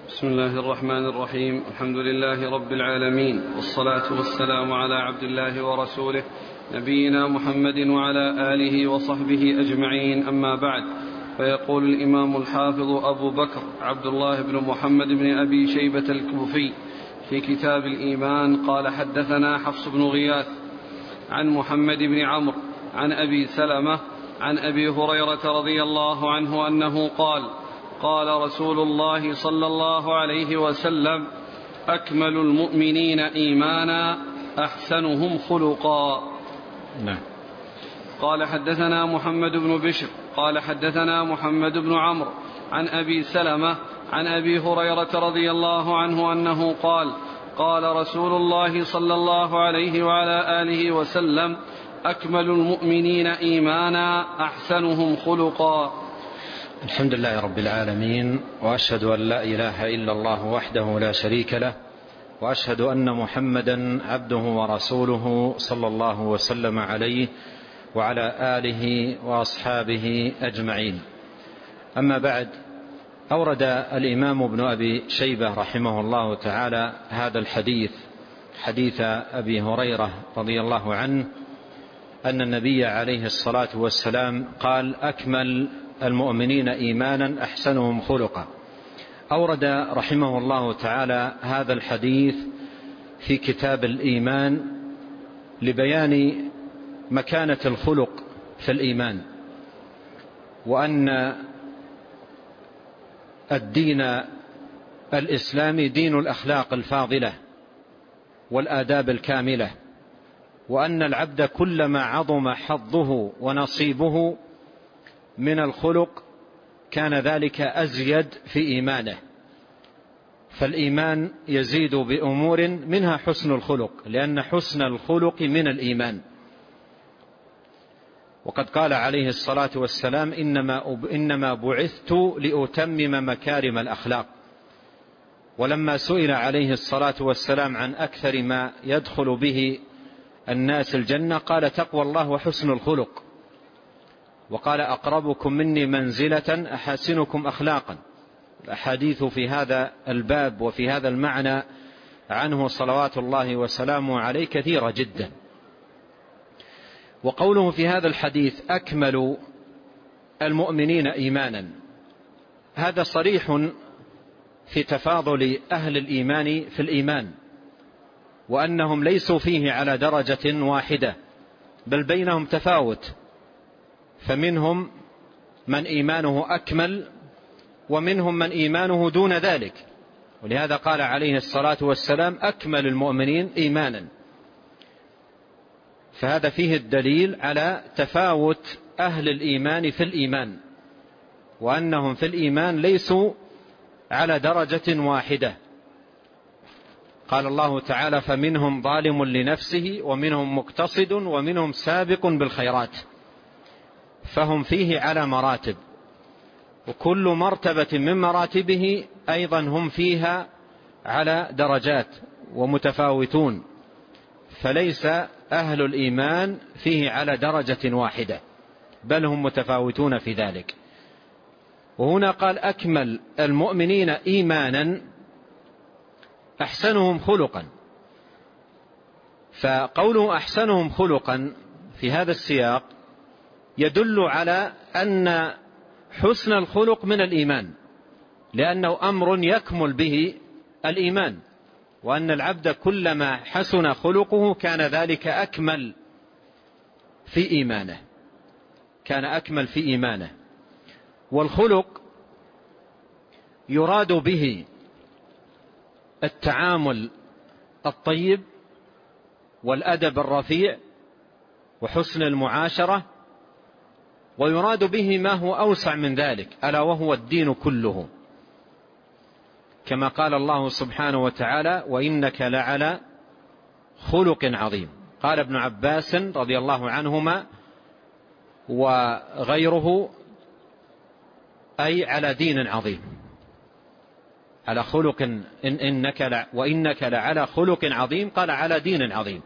بسم الله الرحمن الرحيم. الحمد لله رب العالمين، والصلاة والسلام على عبد الله ورسوله نبينا محمد وعلى آله وصحبه أجمعين، أما بعد. فيقول الإمام الحافظ أبو بكر عبد الله بن محمد بن أبي شيبة الكوفي في كتاب الإيمان قال: حدثنا حفص بن غياث عن محمد بن عمرو عن أبي سلمة عن أبي هريرة رضي الله عنه أنه قال: قال رسول الله صلى الله عليه وسلم: أكمل المؤمنين إيمانا أحسنهم خلقا. نعم. قال: حدثنا محمد بن بشر قال: حدثنا محمد بن عمرو عن أبي سلمة عن أبي هريرة رضي الله عنه أنه قال: قال رسول الله صلى الله عليه وعلى آله وسلم: أكمل المؤمنين إيمانا أحسنهم خلقا. الحمد لله رب العالمين، وأشهد أن لا إله إلا الله وحده لا شريك له، وأشهد أن محمدا عبده ورسوله صلى الله وسلم عليه وعلى آله وأصحابه أجمعين. أما بعد، أورد الإمام ابن أبي شيبة رحمه الله تعالى هذا الحديث، حديث أبي هريرة رضي الله عنه أن النبي عليه الصلاة والسلام قال: أكمل المؤمنين إيمانا أحسنهم خلقا. أورد رحمه الله تعالى هذا الحديث في كتاب الإيمان لبيان مكانة الخلق في الإيمان، وأن الدين الإسلامي دين الأخلاق الفاضلة والآداب الكاملة، وأن العبد كلما عظم حظه ونصيبه من الخلق كان ذلك أزيد في إيمانه، فالإيمان يزيد بأمور منها حسن الخلق، لأن حسن الخلق من الإيمان. وقد قال عليه الصلاة والسلام: إنما بعثت لأتمم مكارم الأخلاق. ولما سئل عليه الصلاة والسلام عن أكثر ما يدخل به الناس الجنة قال: تقوى الله وحسن الخلق. وقال: أقربكم مني منزلة أحاسنكم أخلاقا. الأحاديث في هذا الباب وفي هذا المعنى عنه صلوات الله وسلامه عليه كثيرة جدا. وقوله في هذا الحديث: أكمل المؤمنين إيمانا، هذا صريح في تفاضل أهل الإيمان في الإيمان، وأنهم ليسوا فيه على درجة واحدة، بل بينهم تفاوت، فمنهم من إيمانه أكمل ومنهم من إيمانه دون ذلك. ولهذا قال عليه الصلاة والسلام: أكمل المؤمنين إيمانا. فهذا فيه الدليل على تفاوت أهل الإيمان في الإيمان، وأنهم في الإيمان ليسوا على درجة واحدة. قال الله تعالى: فمنهم ظالم لنفسه ومنهم مقتصد ومنهم سابق بالخيرات. فهم فيه على مراتب، وكل مرتبة من مراتبه أيضا هم فيها على درجات ومتفاوتون، فليس أهل الإيمان فيه على درجة واحدة، بل هم متفاوتون في ذلك. وهنا قال: أكمل المؤمنين إيمانا أحسنهم خلقا. فقوله أحسنهم خلقا في هذا السياق يدل على أن حسن الخلق من الإيمان، لأنه أمر يكمل به الإيمان، وأن العبد كلما حسن خلقه كان ذلك أكمل في إيمانه، كان أكمل في إيمانه. والخلق يراد به التعامل الطيب والأدب الرفيع وحسن المعاشرة، ويراد به ما هو أوسع من ذلك، ألا وهو الدين كله، كما قال الله سبحانه وتعالى: وإنك لعلى خلق عظيم. قال ابن عباس رضي الله عنهما وغيره: أي على دين عظيم، على خلق، وإنك لعلى خلق عظيم، قال على دين عظيم.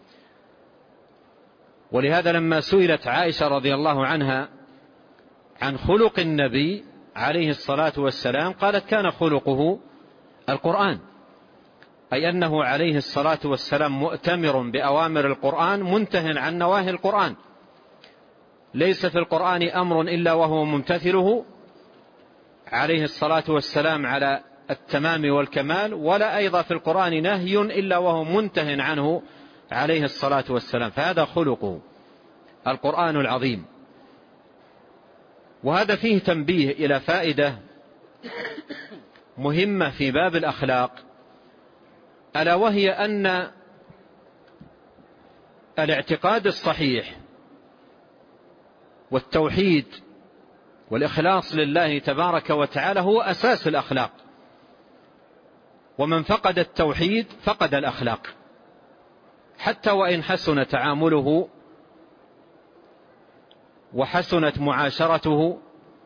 ولهذا لما سئلت عائشة رضي الله عنها عن خلق النبي عليه الصلاة والسلام قالت: كان خلقه القرآن، أي أنه عليه الصلاة والسلام مؤتمر بأوامر القرآن منته عن نواهي القرآن، ليس في القرآن أمر إلا وهو ممتثله عليه الصلاة والسلام على التمام والكمال، ولا أيضا في القرآن نهي إلا وهو منته عنه عليه الصلاة والسلام، فهذا خلقه القرآن العظيم. وهذا فيه تنبيه إلى فائدة مهمة في باب الأخلاق، ألا وهي أن الاعتقاد الصحيح والتوحيد والإخلاص لله تبارك وتعالى هو أساس الأخلاق، ومن فقد التوحيد فقد الأخلاق، حتى وإن حسن تعامله وحسنت معاشرته،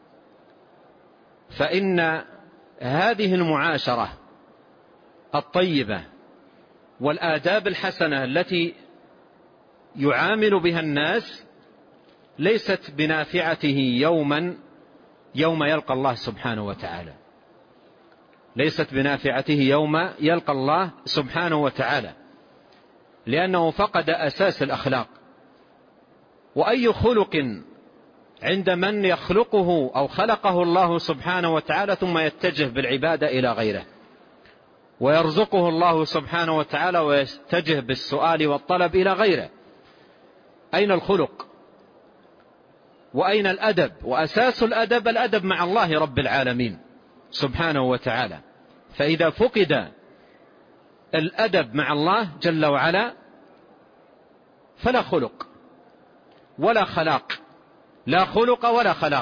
فإن هذه المعاشرة الطيبة والآداب الحسنة التي يعامل بها الناس ليست بنافعته يوم يلقى الله سبحانه وتعالى، ليست بنافعته يوم يلقى الله سبحانه وتعالى، لأنه فقد أساس الأخلاق. وأي خلق عند من يخلقه أو خلقه الله سبحانه وتعالى ثم يتجه بالعبادة إلى غيره، ويرزقه الله سبحانه وتعالى ويتجه بالسؤال والطلب إلى غيره، أين الخلق وأين الأدب؟ وأساس الأدب مع الله رب العالمين سبحانه وتعالى. فإذا فقد الأدب مع الله جل وعلا فلا خلق ولا خلاق، لا خلق ولا خلاق.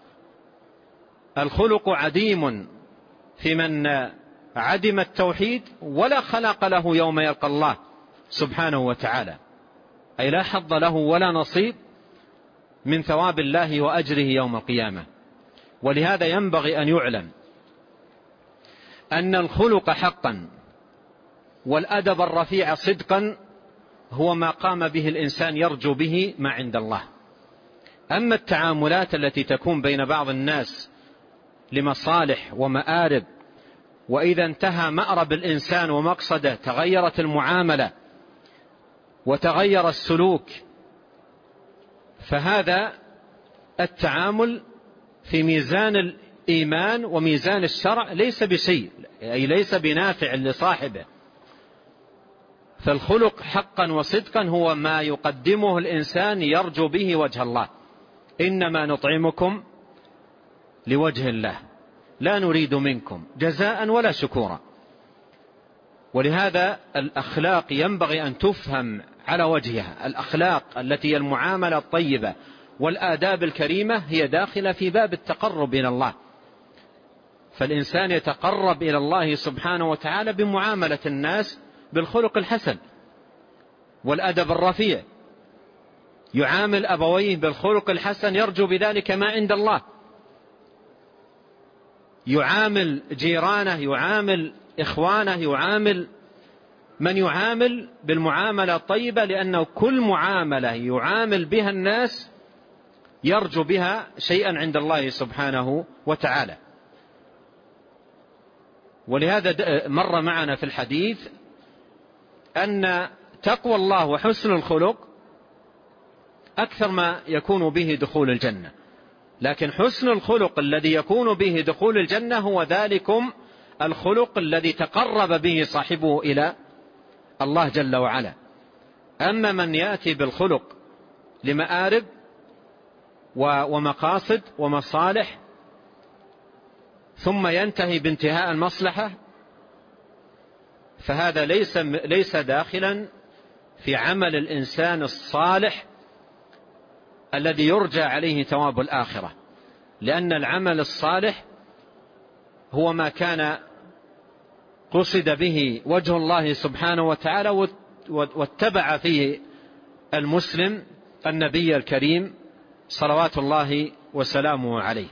الخلق عديم في من عدم التوحيد، ولا خلاق له يوم يلقى الله سبحانه وتعالى، أي لا حظ له ولا نصيب من ثواب الله وأجره يوم القيامة. ولهذا ينبغي أن يعلم أن الخلق حقا والأدب الرفيع صدقا هو ما قام به الإنسان يرجو به ما عند الله. أما التعاملات التي تكون بين بعض الناس لمصالح ومآرب، وإذا انتهى مأرب الإنسان ومقصده تغيرت المعاملة وتغير السلوك، فهذا التعامل في ميزان الإيمان وميزان الشرع ليس بشيء، أي ليس بنافع لصاحبه. فالخلق حقا وصدقا هو ما يقدمه الإنسان يرجو به وجه الله، إنما نطعمكم لوجه الله لا نريد منكم جزاء ولا شكورا. ولهذا الأخلاق ينبغي أن تفهم على وجهها. الأخلاق التي هي المعاملة الطيبة والآداب الكريمة هي داخلة في باب التقرب إلى الله، فالإنسان يتقرب إلى الله سبحانه وتعالى بمعاملة الناس بالخلق الحسن والأدب الرفيع، يعامل أبويه بالخلق الحسن يرجو بذلك ما عند الله، يعامل جيرانه، يعامل إخوانه، يعامل من يعامل بالمعاملة الطيبة، لأنه كل معاملة يعامل بها الناس يرجو بها شيئا عند الله سبحانه وتعالى. ولهذا مر معنا في الحديث أن تقوى الله وحسن الخلق أكثر ما يكون به دخول الجنة، لكن حسن الخلق الذي يكون به دخول الجنة هو ذلكم الخلق الذي تقرب به صاحبه إلى الله جل وعلا. أما من يأتي بالخلق لمآرب ومقاصد ومصالح ثم ينتهي بانتهاء المصلحة، فهذا ليس داخلا في عمل الإنسان الصالح الذي يرجى عليه ثواب الآخرة، لأن العمل الصالح هو ما كان قصد به وجه الله سبحانه وتعالى واتبع فيه المسلم النبي الكريم صلوات الله وسلامه عليه.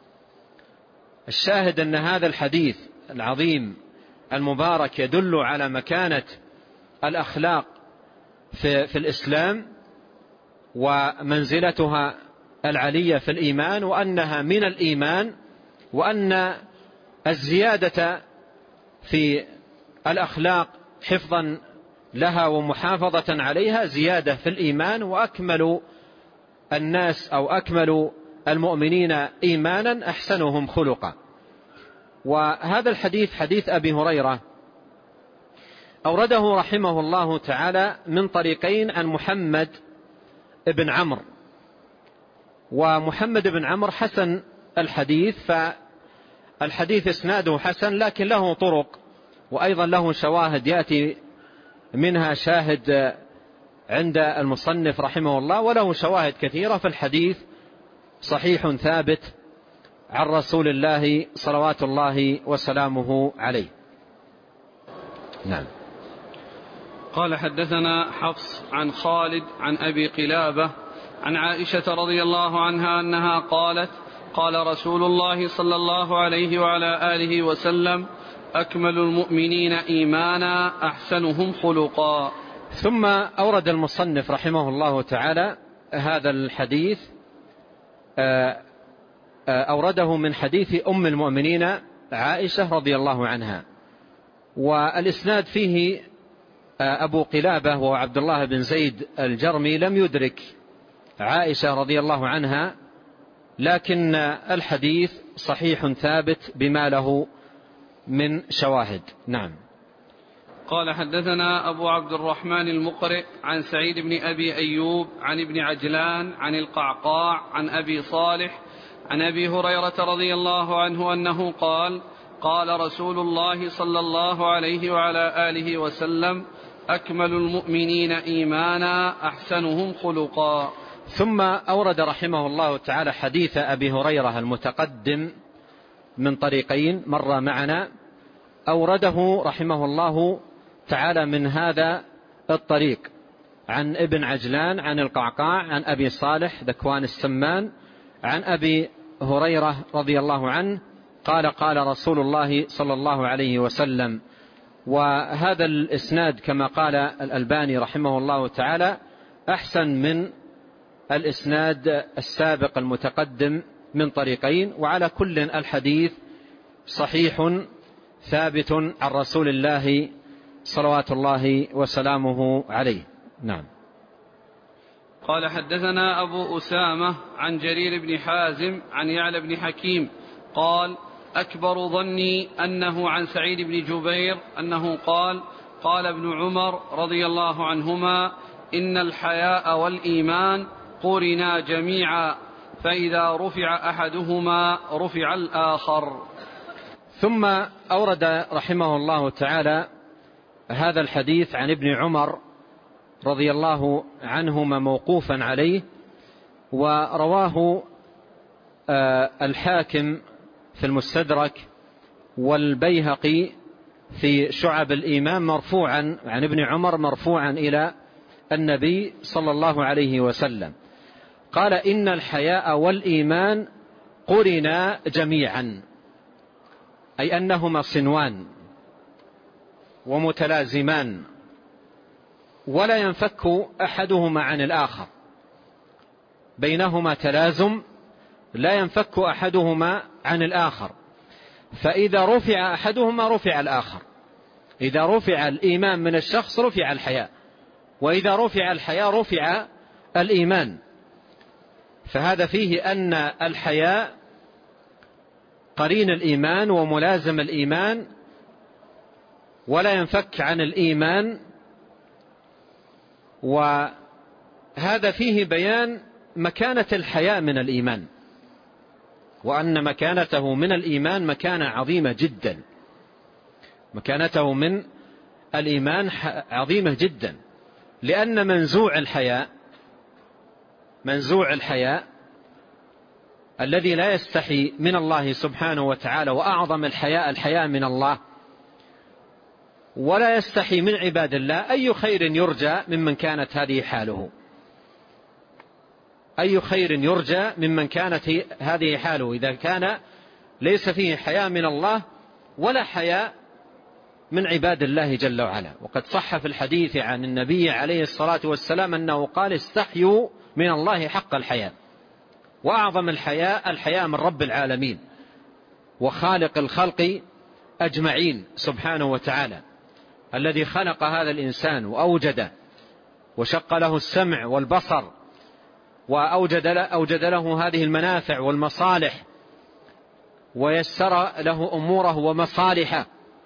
الشاهد أن هذا الحديث العظيم المبارك يدل على مكانة الأخلاق في الإسلام ومنزلتها العلية في الإيمان، وأنها من الإيمان، وأن الزيادة في الأخلاق حفظا لها ومحافظة عليها زيادة في الإيمان، وأكمل الناس أو أكمل المؤمنين إيمانا أحسنهم خلقا. وهذا الحديث حديث أبي هريرة أورده رحمه الله تعالى من طريقين عن محمد بن عمرو، ومحمد بن عمرو حسن الحديث، فالحديث اسناده حسن لكن له طرق وأيضا له شواهد يأتي منها شاهد عند المصنف رحمه الله، وله شواهد كثيرة، فالحديث صحيح ثابت عن رسول الله صلوات الله وسلامه عليه. نعم. قال حدثنا حفص عن خالد عن أبي قلابة عن عائشة رضي الله عنها أنها قالت: قال رسول الله صلى الله عليه وعلى آله وسلم: أكمل المؤمنين إيمانا أحسنهم خلقا. ثم أورد المصنف رحمه الله تعالى هذا الحديث، أورده من حديث أم المؤمنين عائشة رضي الله عنها، والإسناد فيه أبو قلابة وعبد الله بن زيد الجرمي لم يدرك عائشة رضي الله عنها، لكن الحديث صحيح ثابت بما له من شواهد. نعم. قال حدثنا أبو عبد الرحمن المقرئ عن سعيد بن أبي أيوب عن ابن عجلان عن القعقاع عن أبي صالح عن أبي هريرة رضي الله عنه أنه قال: قال رسول الله صلى الله عليه وعلى آله وسلم: أكمل المؤمنين إيمانا أحسنهم خلقا. ثم أورد رحمه الله تعالى حديث أبي هريرة المتقدم من طريقين مر معنا، أورده رحمه الله تعالى من هذا الطريق عن ابن عجلان عن القعقاع عن أبي صالح ذكوان السمان عن أبي هريرة رضي الله عنه قال: قال رسول الله صلى الله عليه وسلم. وهذا الإسناد كما قال الألباني رحمه الله تعالى أحسن من الإسناد السابق المتقدم من طريقين، وعلى كل الحديث صحيح ثابت عن رسول الله صلوات الله وسلامه عليه. نعم. قال حدثنا أبو أسامة عن جرير بن حازم عن يعلى بن حكيم قال: أكبر ظني أنه عن سعيد بن جبير أنه قال: قال ابن عمر رضي الله عنهما: إن الحياء والإيمان قرنا جميعا، فإذا رفع أحدهما رفع الآخر. ثم أورد رحمه الله تعالى هذا الحديث عن ابن عمر رضي الله عنهما موقوفا عليه، ورواه الحاكم في المستدرك والبيهقي في شعب الإيمان مرفوعا عن ابن عمر مرفوعا إلى النبي صلى الله عليه وسلم قال: إن الحياء والإيمان قرنا جميعا، أي أنهما صنوان ومتلازمان ولا ينفك أحدهما عن الآخر، بينهما تلازم لا ينفك أحدهما عن الآخر، فإذا رفع أحدهما رفع الآخر. إذا رفع الإيمان من الشخص رفع الحياء، وإذا رفع الحياء رفع الإيمان. فهذا فيه أن الحياء قرين الإيمان وملازم الإيمان ولا ينفك عن الإيمان، وهذا فيه بيان مكانة الحياء من الإيمان، وأن مكانته من الإيمان مكانة عظيمة جدا. مكانته من الإيمان عظيمة جدا، لأن منزوع الحياء الذي لا يستحي من الله سبحانه وتعالى، وأعظم الحياء من الله، ولا يستحي من عباد الله، أي خير يرجى ممن كانت هذه حاله؟ أي خير يرجى ممن كانت هذه حاله إذا كان ليس فيه حياء من الله ولا حياء من عباد الله جل وعلا. وقد صح في الحديث عن النبي عليه الصلاة والسلام أنه قال: استحيوا من الله حق الحياء. وأعظم الحياء من رب العالمين وخالق الخلق أجمعين سبحانه وتعالى، الذي خلق هذا الإنسان وأوجده وشق له السمع والبصر وأوجد له هذه المنافع والمصالح ويسر له أموره ومصالحه.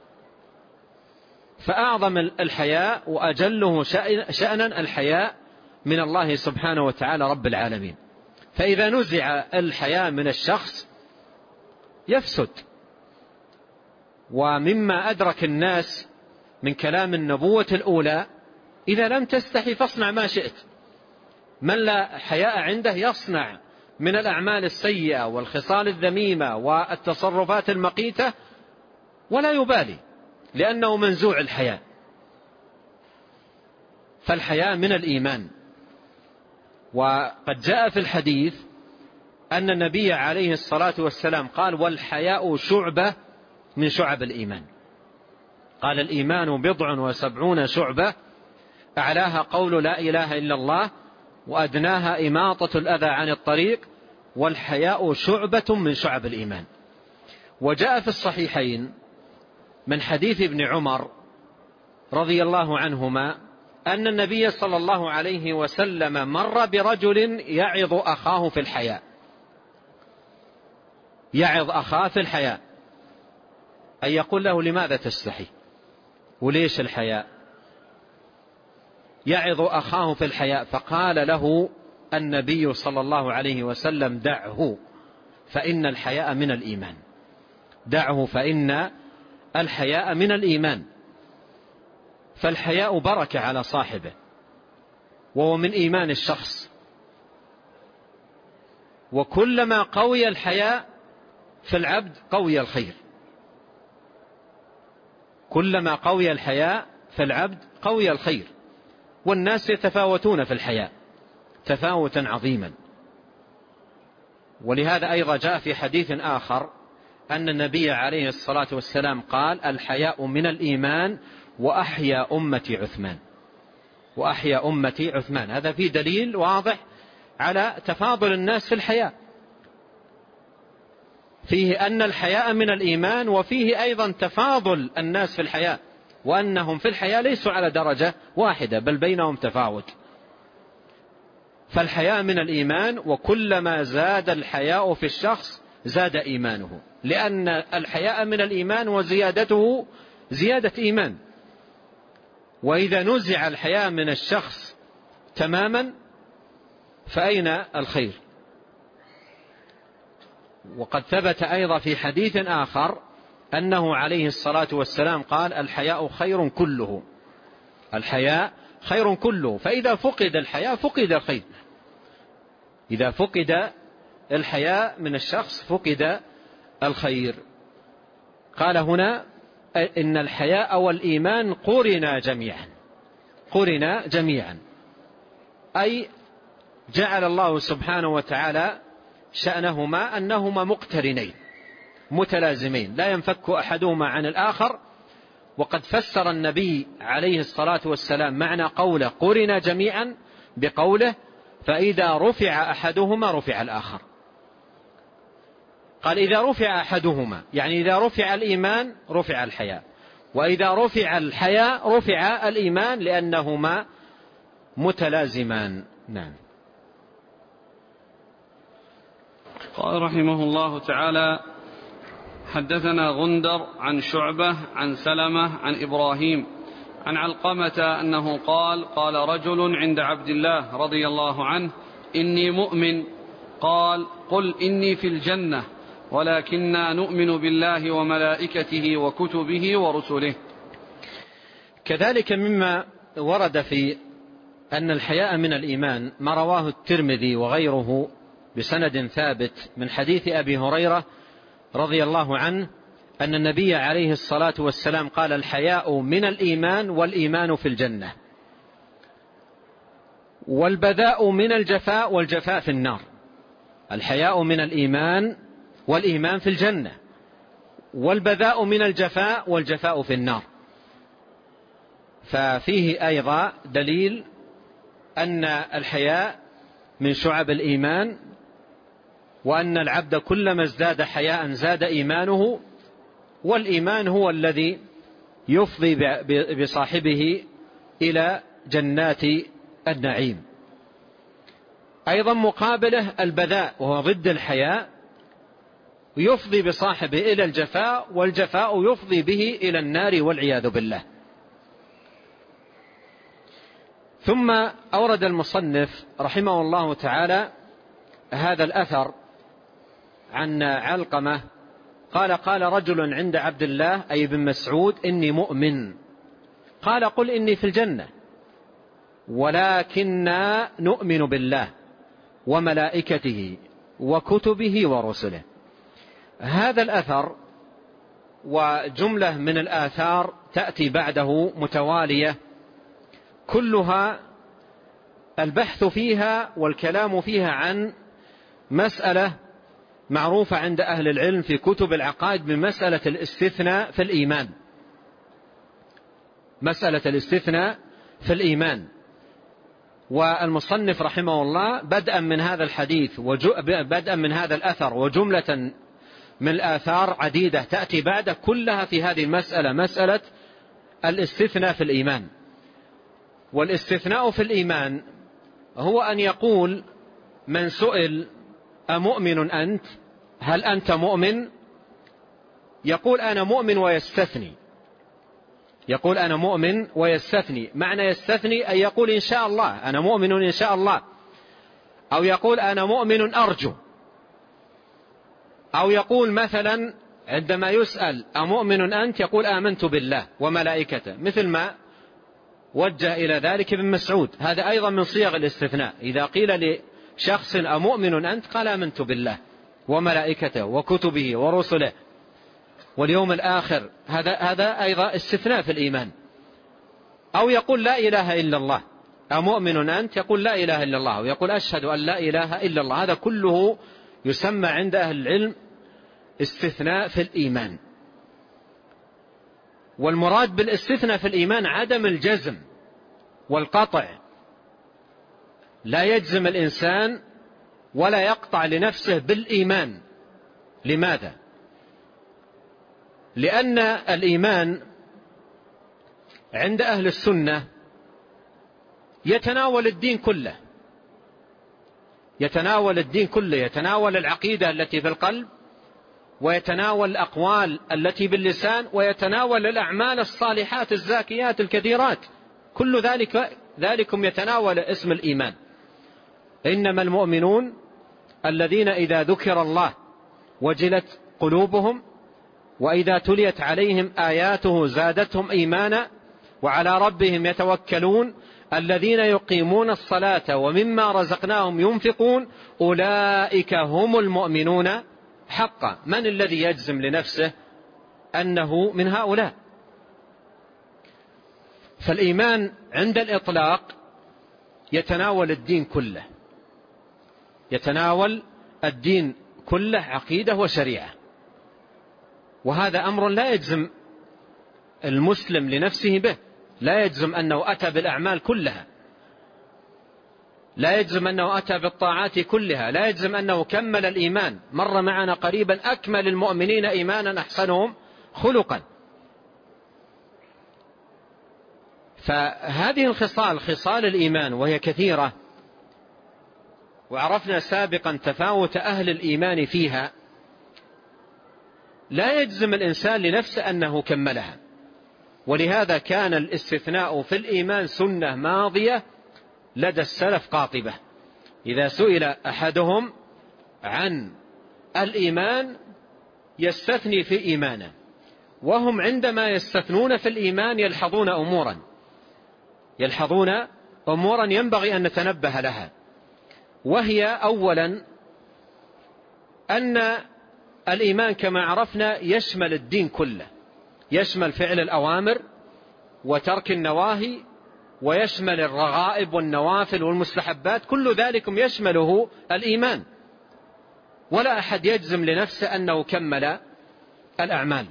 فأعظم الحياء وأجله شأنا الحياء من الله سبحانه وتعالى رب العالمين. فإذا نزع الحياء من الشخص يفسد. ومما أدرك الناس من كلام النبوة الأولى: إذا لم تستحي فاصنع ما شئت. من لا حياء عنده يصنع من الأعمال السيئة والخصال الذميمة والتصرفات المقيتة ولا يبالي، لأنه منزوع الحياء. فالحياء من الإيمان. وقد جاء في الحديث أن النبي عليه الصلاة والسلام قال: والحياء شعبة من شعب الإيمان. قال: الإيمان 70 شعبة، أعلاها قول لا إله إلا الله، وأدناها إماطة الأذى عن الطريق، والحياء شعبة من شعب الإيمان. وجاء في الصحيحين من حديث ابن عمر رضي الله عنهما أن النبي صلى الله عليه وسلم مر برجل يعظ أخاه في الحياء. يعظ أخاه في الحياء، أي يقول له: لماذا تستحي؟ وليش الحياء؟ يعظ أخاه في الحياء. فقال له النبي صلى الله عليه وسلم: دعه فإن الحياء من الإيمان. دعه فإن الحياء من الإيمان. فالحياء بركة على صاحبه، وهو من إيمان الشخص. وكلما قوي الحياء في العبد قوي الخير. كلما قوي الحياء في العبد قوي الخير. والناس يتفاوتون في الحياء تفاوتا عظيما. ولهذا أيضا جاء في حديث آخر أن النبي عليه الصلاة والسلام قال: الحياء من الإيمان وأحيا أمتي عثمان. وأحيا أمتي عثمان. هذا فيه دليل واضح على تفاضل الناس في الحياء. فيه أن الحياء من الإيمان، وفيه أيضا تفاضل الناس في الحياء، وأنهم في الحياء ليسوا على درجة واحدة بل بينهم تفاوت. فالحياء من الإيمان، وكلما زاد الحياء في الشخص زاد إيمانه، لأن الحياء من الإيمان وزيادته زيادة إيمان. وإذا نزع الحياء من الشخص تماما فأين الخير؟ وقد ثبت أيضا في حديث آخر أنه عليه الصلاة والسلام قال: الحياء خير كله. الحياء خير كله. فإذا فقد الحياء فقد الخير. إذا فقد الحياء من الشخص فقد الخير. قال هنا: إن الحياء والإيمان قرنا جميعا. قرنا جميعا، أي جعل الله سبحانه وتعالى شأنهما أنهما مقترنين متلازمين، لا ينفك أحدهما عن الآخر. وقد فسر النبي عليه الصلاة والسلام معنى قوله قرنا جميعا بقوله: فإذا رفع أحدهما رفع الآخر. قال: إذا رفع أحدهما، يعني إذا رفع الإيمان رفع الحياء، وإذا رفع الحياء رفع الإيمان، لأنهما متلازمان. نعم. قال رحمه الله تعالى: حدثنا غندر عن شعبة عن سلمة عن إبراهيم عن علقمة أنه قال: قال رجل عند عبد الله رضي الله عنه: إني مؤمن. قال: قل إني في الجنة، ولكننا نؤمن بالله وملائكته وكتبه ورسله. كذلك مما ورد في أن الحياء من الإيمان ما رواه الترمذي وغيره بسند ثابت من حديث أبي هريرة رضي الله عنه أن النبي عليه الصلاة والسلام قال: الحياء من الإيمان، والإيمان في الجنة، والبذاء من الجفاء، والجفاء في النار. الحياء من الإيمان والإيمان في الجنة، والبذاء من الجفاء، والجفاء في النار. ففيه أيضا دليل أن الحياء من شعب الإيمان، وأن العبد كلما ازداد حياء زاد إيمانه، والإيمان هو الذي يفضي بصاحبه إلى جنات النعيم. أيضا مقابله البذاء وهو ضد الحياء، يفضي بصاحبه إلى الجفاء، والجفاء يفضي به إلى النار والعياذ بالله. ثم أورد المصنف رحمه الله تعالى هذا الأثر عن علقمة قال: قال رجل عند عبد الله أي بن مسعود: إني مؤمن. قال: قل إني في الجنة، ولكننا نؤمن بالله وملائكته وكتبه ورسله. هذا الأثر وجملة من الآثار تأتي بعده متوالية، كلها البحث فيها والكلام فيها عن مسألة معروفة عند أهل العلم في كتب العقائد بمسألة الاستثناء في الإيمان. مسألة الاستثناء في الإيمان. والمصنف رحمه الله بدءا من هذا الحديث بدءا من هذا الأثر وجملة من الآثار عديدة تأتي بعد كلها في هذه المسألة، مسألة الاستثناء في الإيمان. والاستثناء في الإيمان هو أن يقول من سئل: أمؤمن أنت؟ هل أنت مؤمن؟ يقول: أنا مؤمن، ويستثني. يقول: أنا مؤمن ويستثني. معنى يستثني أن يقول: إن شاء الله، أنا مؤمن إن شاء الله. أو يقول: أنا مؤمن أرجو. أو يقول مثلا عندما يسأل: أمؤمن أنت؟ يقول: آمنت بالله وملائكته، مثل ما وجه إلى ذلك ابن مسعود. هذا أيضا من صيغ الاستثناء. إذا قيل لشخص: أمؤمن أنت؟ قال: آمنت بالله وملائكته وكتبه ورسله واليوم الآخر. هذا أيضا استثناء في الإيمان. أو يقول: لا إله إلا الله. أمؤمن أنت؟ يقول: لا إله إلا الله، ويقول: أشهد أن لا إله إلا الله. هذا كله يسمى عند أهل العلم استثناء في الإيمان. والمراد بالاستثناء في الإيمان عدم الجزم والقطع. لا يجزم الإنسان ولا يقطع لنفسه بالإيمان. لماذا؟ لأن الإيمان عند أهل السنة يتناول الدين كله، يتناول الدين كله، يتناول العقيدة التي في القلب، ويتناول الأقوال التي باللسان، ويتناول الأعمال الصالحات الزاكيات الكثيرات. كل ذلكم يتناول اسم الإيمان. إنما المؤمنون الذين إذا ذكر الله وجلت قلوبهم وإذا تليت عليهم آياته زادتهم إيمانا وعلى ربهم يتوكلون الذين يقيمون الصلاة ومما رزقناهم ينفقون أولئك هم المؤمنون حقا. من الذي يجزم لنفسه أنه من هؤلاء؟ فالإيمان عند الإطلاق يتناول الدين كله، يتناول الدين كله عقيدة وشريعة. وهذا أمر لا يجزم المسلم لنفسه به، لا يجزم أنه أتى بالأعمال كلها، لا يجزم أنه أتى بالطاعات كلها، لا يجزم أنه كمل الإيمان. مر معنا قريبا: أكمل المؤمنين إيمانا أحسنهم خلقا. فهذه الخصال، خصال الإيمان، وهي كثيرة، وعرفنا سابقا تفاوت أهل الإيمان فيها، لا يجزم الإنسان لنفسه أنه كملها. ولهذا كان الاستثناء في الإيمان سنة ماضية لدى السلف قاطبة. إذا سئل أحدهم عن الإيمان يستثني في إيمانه، وهم عندما يستثنون في الإيمان يلحظون أمورا ينبغي أن نتنبه لها. وهي أولا أن الإيمان كما عرفنا يشمل الدين كله، يشمل فعل الأوامر وترك النواهي، ويشمل الرغائب والنوافل والمستحبات، كل ذلك يشمله الإيمان. ولا أحد يجزم لنفسه أنه كمل الأعمال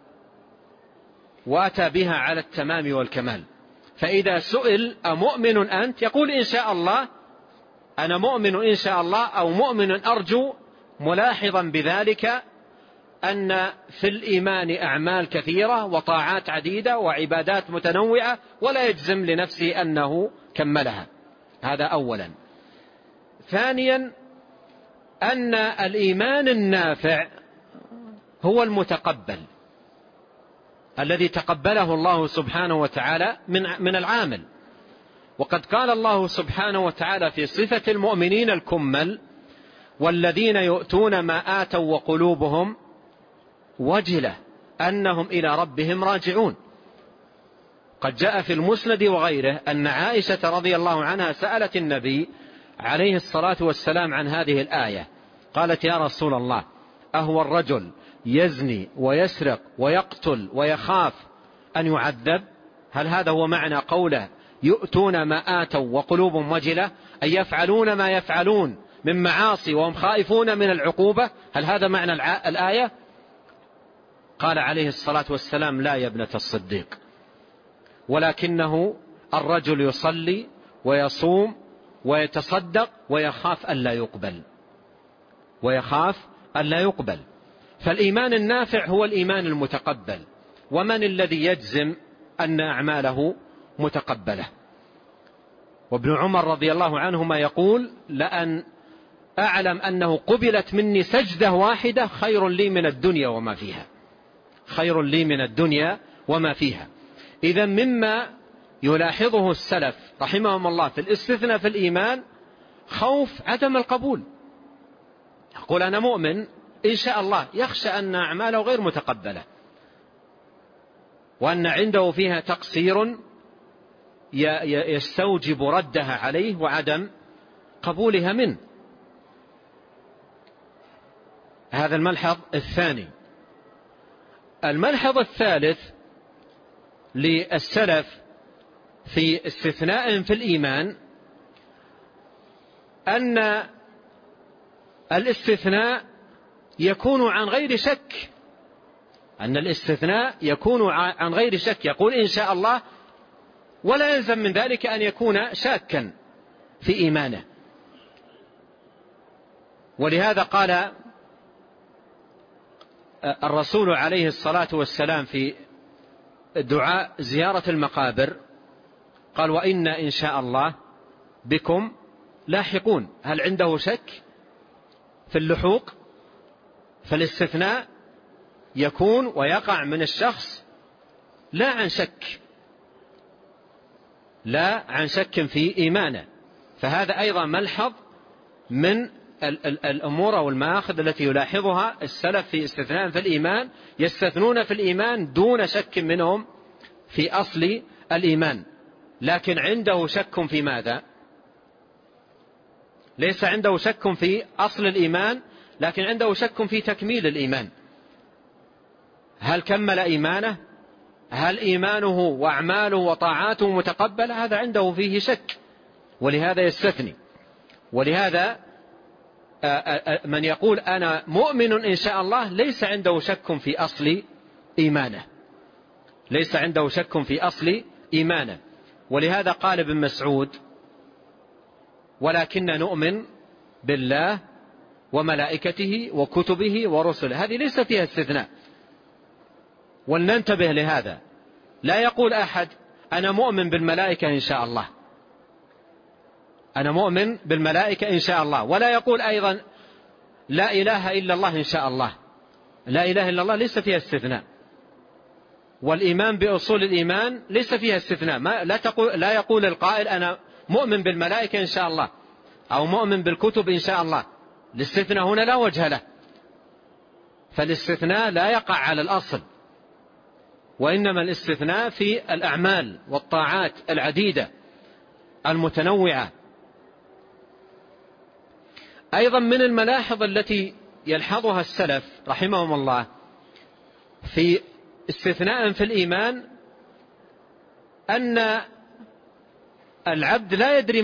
وأتى بها على التمام والكمال. فإذا سئل: أمؤمن أنت؟ يقول: إن شاء الله، أنا مؤمن إن شاء الله، أو مؤمن أرجو، ملاحظا بذلك أن في الإيمان أعمال كثيرة وطاعات عديدة وعبادات متنوعة، ولا يجزم لنفسه أنه كملها. هذا أولا. ثانيا أن الإيمان النافع هو المتقبل الذي تقبله الله سبحانه وتعالى من العامل. وقد قال الله سبحانه وتعالى في صفة المؤمنين الكمل: والذين يؤتون ما آتوا وقلوبهم وجلة أنهم إلى ربهم راجعون. قد جاء في المسند وغيره أن عائشة رضي الله عنها سألت النبي عليه الصلاة والسلام عن هذه الآية، قالت: يا رسول الله، أهو الرجل يزني ويسرق ويقتل ويخاف أن يعذب؟ هل هذا هو معنى قوله يؤتون ما آتوا وقلوبهم وجلة، أي يفعلون ما يفعلون من معاصي وهم خائفون من العقوبة؟ هل هذا معنى الآية؟ قال عليه الصلاة والسلام: لا يا ابنة الصديق، ولكنه الرجل يصلي ويصوم ويتصدق ويخاف ألا يقبل، فالإيمان النافع هو الإيمان المتقبل. ومن الذي يجزم أن أعماله متقبلة؟ وابن عمر رضي الله عنهما يقول: لأن أعلم أنه قبلت مني سجدة واحدة خير لي من الدنيا وما فيها. إذن مما يلاحظه السلف رحمهم الله في الاستثناء في الإيمان خوف عدم القبول. يقول: أنا مؤمن إن شاء الله، يخشى أن أعماله غير متقبلة وأن عنده فيها تقصير يستوجب ردها عليه وعدم قبولها منه. هذا الملحظ الثاني. الملحظ الثالث للسلف في استثناء في الإيمان أن الاستثناء يكون عن غير شك، يقول إن شاء الله، ولا يلزم من ذلك أن يكون شاكا في إيمانه. ولهذا قال الرسول عليه الصلاة والسلام في دعاء زيارة المقابر، قال: وإنا إن شاء الله بكم لاحقون. هل عنده شك في اللحوق؟ فالاستثناء يكون ويقع من الشخص لا عن شك في إيمانه. فهذا أيضا ملحظ من الأمور والمآخذ التي يلاحظها السلف في استثناء في الإيمان، يستثنون في الإيمان دون شك منهم في أصل الإيمان، لكن عنده شك في ماذا؟ ليس عنده شك في أصل الإيمان، لكن عنده شك في تكميل الإيمان. هل كمل إيمانه؟ هل إيمانه وأعماله وطاعاته متقبلة؟ هذا عنده فيه شك، ولهذا يستثني. ولهذا من يقول أنا مؤمن إن شاء الله ليس عنده شك في أصل إيمانه. ولهذا قال ابن مسعود: ولكن نؤمن بالله وملائكته وكتبه ورسله. هذه ليس فيها استثناء، ولننتبه لهذا. لا يقول أحد أنا مؤمن بالملائكة إن شاء الله، ولا يقول أيضا لا إله إلا الله إن شاء الله. لا إله إلا الله ليس فيها استثناء، والإيمان بأصول الإيمان ليس فيها استثناء. لا يقول القائل أنا مؤمن بالملائكة إن شاء الله أو مؤمن بالكتب إن شاء الله. الاستثناء هنا لا وجه له، فالاستثناء لا يقع على الأصل، وإنما الاستثناء في الأعمال والطاعات العديدة المتنوعة. أيضا من الملاحظ التي يلحظها السلف رحمهم الله في استثناء في الإيمان أن العبد لا يدري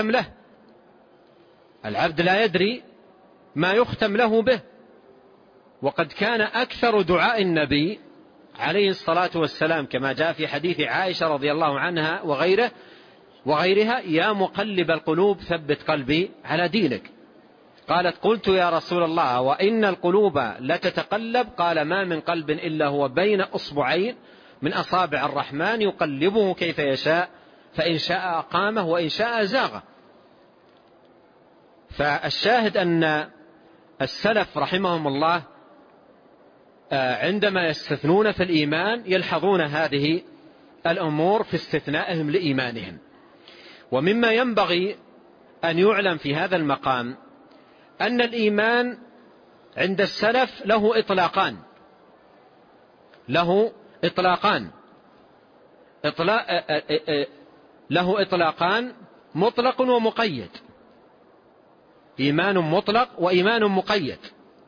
ما يختم له به. وقد كان أكثر دعاء النبي عليه الصلاة والسلام كما جاء في حديث عائشة رضي الله عنها وغيرها: يا مقلب القلوب ثبت قلبي على دينك. قالت قلت يا رسول الله وإن القلوب لتتقلب، قال ما من قلب إلا هو بين أصبعين من أصابع الرحمن يقلبه كيف يشاء، فإن شاء أقامه وإن شاء زاغه. فالشاهد أن السلف رحمهم الله عندما يستثنون في الإيمان يلحظون هذه الأمور في استثنائهم لإيمانهم. ومما ينبغي أن يعلم في هذا المقام أن الإيمان عند السلف له إطلاقان مطلق ومقيد. إيمان مطلق وإيمان مقيد.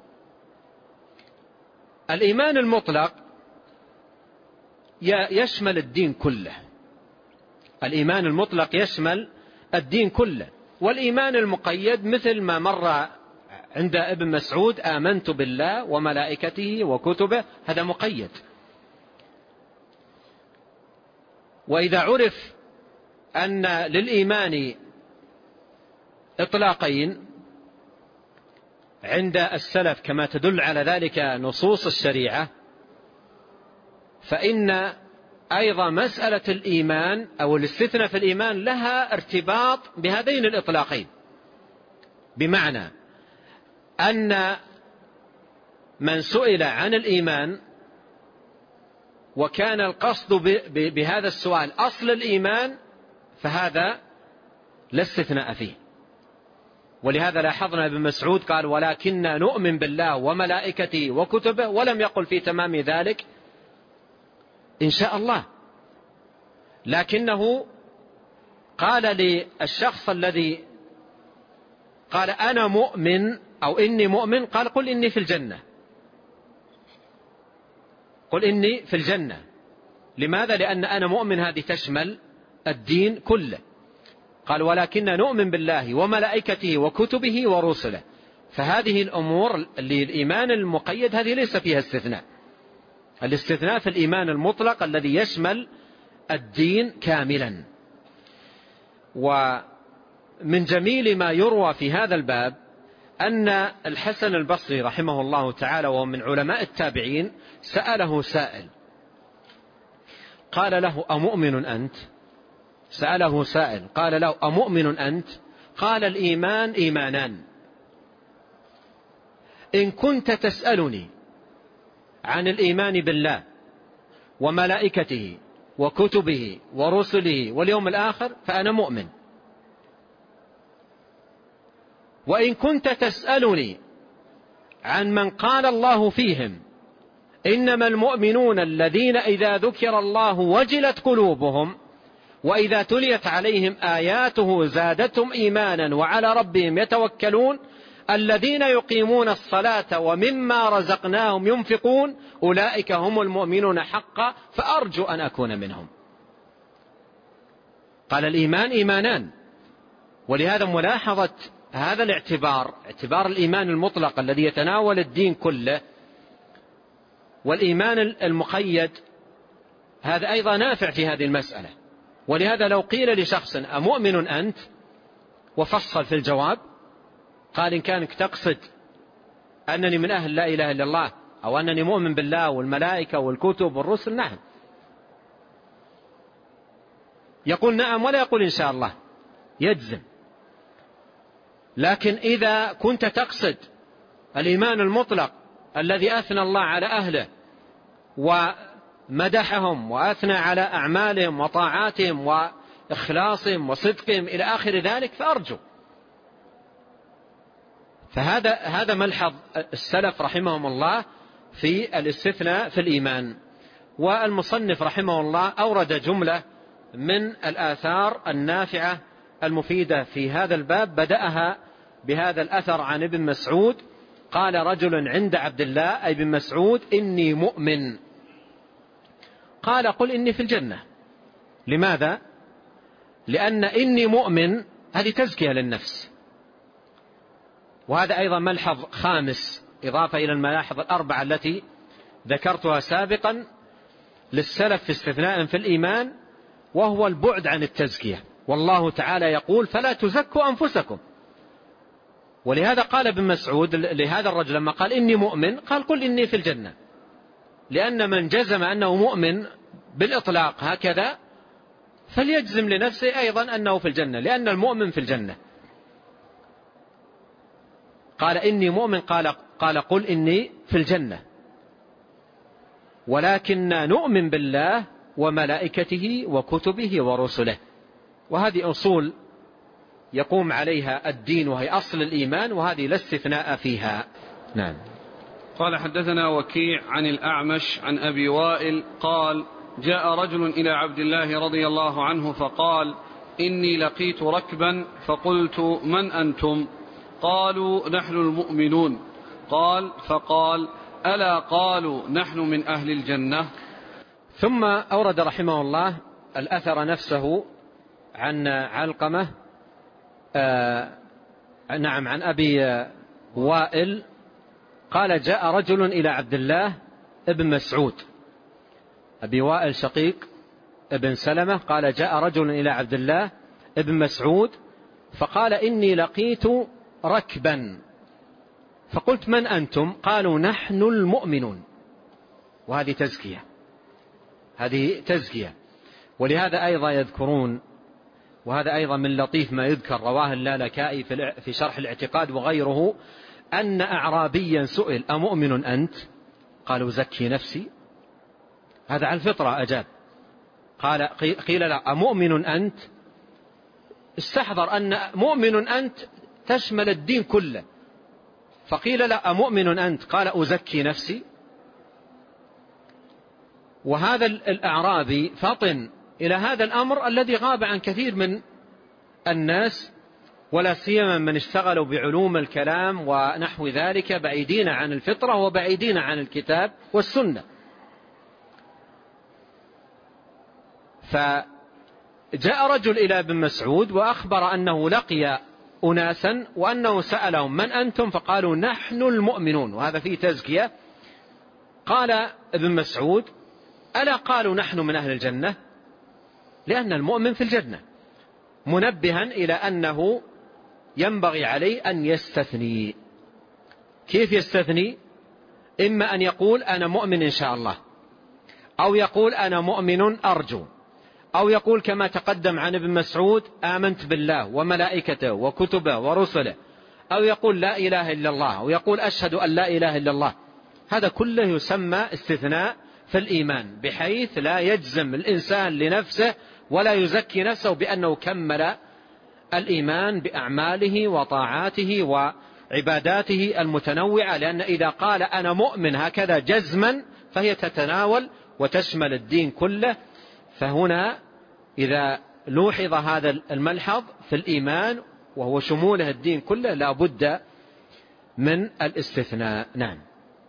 الإيمان المطلق يشمل الدين كله، الإيمان المطلق يشمل الدين كله. والإيمان المقيد مثل ما مر عند ابن مسعود آمنت بالله وملائكته وكتبه، هذا مقيد. وإذا عرف أن للإيمان إطلاقين عند السلف كما تدل على ذلك نصوص الشريعة، فإن أيضا مسألة الإيمان أو الاستثناء في الإيمان لها ارتباط بهذين الإطلاقين. بمعنى أن من سئل عن الإيمان وكان القصد بهذا السؤال أصل الإيمان فهذا لا استثناء فيه. ولهذا لاحظنا ابن مسعود قال ولكننا نؤمن بالله وملائكته وكتبه، ولم يقل في تمام ذلك إن شاء الله، لكنه قال للشخص الذي قال أنا مؤمن أو إني مؤمن، قال قل إني في الجنة، قل إني في الجنة. لماذا؟ لأن أنا مؤمن هذه تشمل الدين كله. قال ولكننا نؤمن بالله وملائكته وكتبه ورسله. فهذه الأمور للإيمان المقيد هذه ليس فيها استثناء. الاستثناء في الإيمان المطلق الذي يشمل الدين كاملا. ومن جميل ما يروى في هذا الباب أن الحسن البصري رحمه الله تعالى وهو من علماء التابعين سأله سائل قال له أمؤمن أنت؟ سأله سائل قال له أمؤمن أنت؟ قال الإيمان إيمانان، إن كنت تسألني عن الإيمان بالله وملائكته وكتبه ورسله واليوم الآخر فأنا مؤمن، وإن كنت تسألني عن من قال الله فيهم إنما المؤمنون الذين إذا ذكر الله وجلت قلوبهم وإذا تليت عليهم آياته زادتهم إيمانا وعلى ربهم يتوكلون الذين يقيمون الصلاة ومما رزقناهم ينفقون أولئك هم المؤمنون حقا فأرجو أن أكون منهم. قال الإيمان إيمانان. ولهذا ملاحظة هذا الاعتبار، اعتبار الإيمان المطلق الذي يتناول الدين كله، والإيمان المقيد هذا أيضا نافع في هذه المسألة. ولهذا لو قيل لشخص أمؤمن أنت وفصل في الجواب قال إن كانك تقصد أنني من أهل لا إله إلا الله أو أنني مؤمن بالله والملائكة والكتب والرسل، نعم، يقول نعم ولا يقول إن شاء الله، يجزم. لكن إذا كنت تقصد الإيمان المطلق الذي أثنى الله على أهله ومدحهم وأثنى على أعمالهم وطاعاتهم وإخلاصهم وصدقهم إلى آخر ذلك فأرجو. فهذا ملحظ السلف رحمهم الله في الاستثناء في الإيمان. والمصنف رحمه الله أورد جملة من الآثار النافعة المفيدة في هذا الباب، بدأها بهذا الأثر عن ابن مسعود قال رجل عند عبد الله أي ابن مسعود إني مؤمن، قال قل إني في الجنة. لماذا؟ لأن إني مؤمن هذه تزكية للنفس. وهذا أيضا ملحظ خامس إضافة إلى الملاحظ الأربعة التي ذكرتها سابقا للسلف في استثناء في الإيمان، وهو البعد عن التزكية. والله تعالى يقول فلا تزكوا أنفسكم، ولهذا قال ابن مسعود لهذا الرجل لما قال إني مؤمن، قال قل إني في الجنة، لأن من جزم أنه مؤمن بالإطلاق هكذا فليجزم لنفسه أيضا أنه في الجنة، لأن المؤمن في الجنة. قال إني مؤمن، قال قل إني في الجنة، ولكن نؤمن بالله وملائكته وكتبه ورسله. وهذه أصول يقوم عليها الدين، وهي أصل الإيمان، وهذه لا استثناء فيها. نعم. قال حدثنا وكيع عن الأعمش عن أبي وائل قال جاء رجل إلى عبد الله رضي الله عنه فقال إني لقيت ركبا فقلت من أنتم؟ قالوا نحن المؤمنون. فقال ألا قالوا نحن من أهل الجنة؟ ثم أورد رحمه الله الأثر نفسه عن علقمة عن أبي وائل قال جاء رجل إلى عبد الله ابن مسعود، أبي وائل شقيق ابن سلمة قال جاء رجل إلى عبد الله ابن مسعود فقال إني لقيت ركبا فقلت من أنتم؟ قالوا نحن المؤمنون. وهذه تزكية، هذه تزكية. ولهذا أيضا يذكرون، وهذا أيضا من لطيف ما يذكر رواه اللالكائي في شرح الاعتقاد وغيره، أن أعرابيا سئل أمؤمن أنت؟ قالوا زكي نفسي. هذا على الفطرة أجاب. قيل لا أمؤمن أنت؟ استحضر أن مؤمن أنت تشمل الدين كله، فقيل لا أمؤمن أنت؟ قال أزكي نفسي. وهذا الأعرابي فطن إلى هذا الأمر الذي غاب عن كثير من الناس، ولا سيما من اشتغلوا بعلوم الكلام ونحو ذلك، بعيدين عن الفطرة وبعيدين عن الكتاب والسنة. فجاء رجل إلى ابن مسعود وأخبر أنه لقي أناسا وأنه سألهم من أنتم؟ فقالوا نحن المؤمنون، وهذا فيه تزكية. قال ابن مسعود ألا قالوا نحن من أهل الجنة؟ لأن المؤمن في الجنة، منبها إلى أنه ينبغي عليه أن يستثني. كيف يستثني؟ إما أن يقول أنا مؤمن إن شاء الله، أو يقول أنا مؤمن أرجو، أو يقول كما تقدم عن ابن مسعود آمنت بالله وملائكته وكتبه ورسله، أو يقول لا إله إلا الله، أو يقول أشهد أن لا إله إلا الله. هذا كله يسمى استثناء في الإيمان، بحيث لا يجزم الإنسان لنفسه ولا يزكي نفسه بأنه كمل الإيمان بأعماله وطاعاته وعباداته المتنوعة، لأن إذا قال أنا مؤمن هكذا جزما فهي تتناول وتشمل الدين كله. فهنا إذا لوحظ هذا الملحظ في الإيمان وهو شموله الدين كله لا بد من الاستثناء. نعم.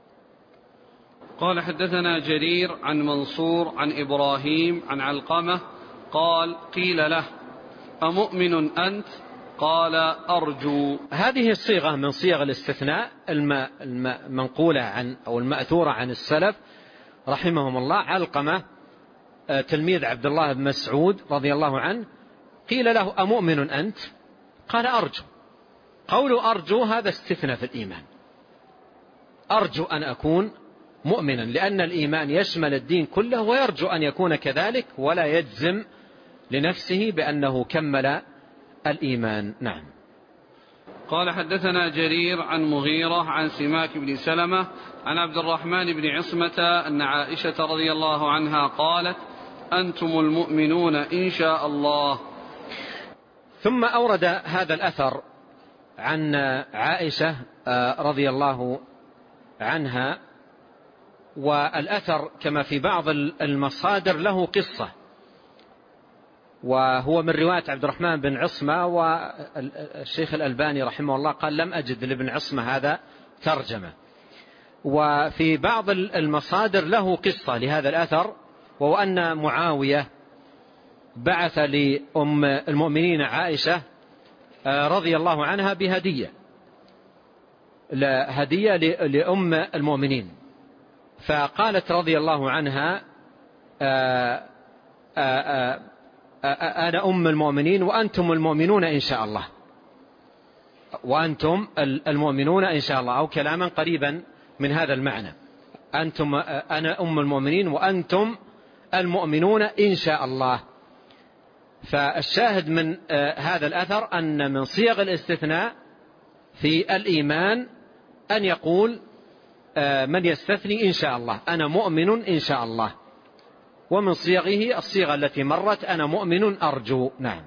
قال حدثنا جرير عن منصور عن إبراهيم عن علقمة قال قيل له أمؤمن أنت؟ قال أرجو. هذه الصيغة من صيغ الاستثناء المنقولة عن أو المأثورة عن السلف رحمهم الله. علقمة تلميذ عبد الله بن مسعود رضي الله عنه قيل له أمؤمن أنت؟ قال أرجو. قول أرجو هذا استثناء في الإيمان، أرجو أن أكون مؤمنا، لأن الإيمان يشمل الدين كله ويرجو أن يكون كذلك، ولا يجزم لنفسه بأنه كمل الإيمان. نعم. قال حدثنا جرير عن مغيرة عن سماك بن سلمة عن عبد الرحمن بن عصمة أن عائشة رضي الله عنها قالت أنتم المؤمنون إن شاء الله. ثم أورد هذا الأثر عن عائشة رضي الله عنها، والأثر كما في بعض المصادر له قصة، وهو من رواية عبد الرحمن بن عصمة، والشيخ الألباني رحمه الله قال لم أجد لابن عصمة هذا ترجمة. وفي بعض المصادر له قصة لهذا الأثر، وهو أن معاوية بعث لأم المؤمنين عائشة رضي الله عنها بهدية لأم المؤمنين، فقالت رضي الله عنها أنا أم المؤمنين وأنتم المؤمنون إن شاء الله. وأنتم المؤمنون إن شاء الله، أو كلاما قريبا من هذا المعنى. أنتم أنا أم المؤمنين وأنتم المؤمنون إن شاء الله. فالشاهد من هذا الأثر أن من صيغ الاستثناء في الإيمان أن يقول من يستثني إن شاء الله أنا مؤمن إن شاء الله، ومن صيغه الصيغة التي مرت أنا مؤمن أرجو. نعم.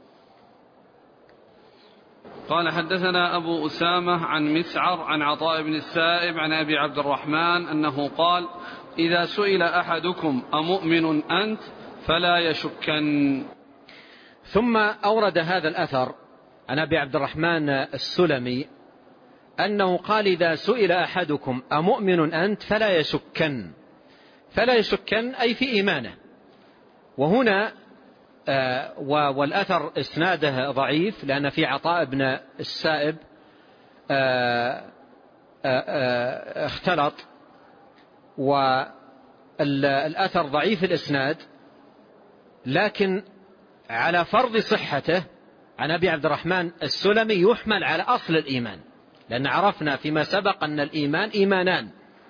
قال حدثنا أبو أسامة عن مسعر عن عطاء بن السائب عن أبي عبد الرحمن أنه قال إذا سئل أحدكم أمؤمن أنت فلا يشكن. ثم أورد هذا الأثر عن أبي عبد الرحمن السلمي أنه قال إذا سئل أحدكم أمؤمن أنت فلا يشكن. فلا يشكن أي في إيمانه. وهنا والأثر إسناده ضعيف لأن في عطاء بن السائب اختلط، والأثر ضعيف الإسناد، لكن على فرض صحته عن أبي عبد الرحمن السلمي يحمل على أصل الإيمان، لأن عرفنا فيما سبق أن الإيمان إيمانان.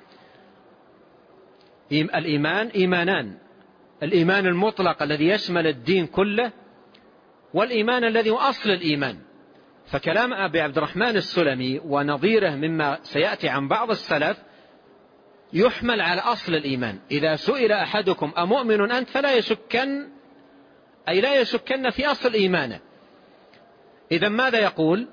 الإيمان إيمانان: الإيمان المطلق الذي يشمل الدين كله، والإيمان الذي هو أصل الإيمان. فكلام أبي عبد الرحمن السلمي ونظيره مما سيأتي عن بعض السلف يحمل على أصل الإيمان. إذا سئل أحدكم أمؤمن أنت فلا يشكن، أي لا يشكن في أصل إيمانه. إذن ماذا يقول؟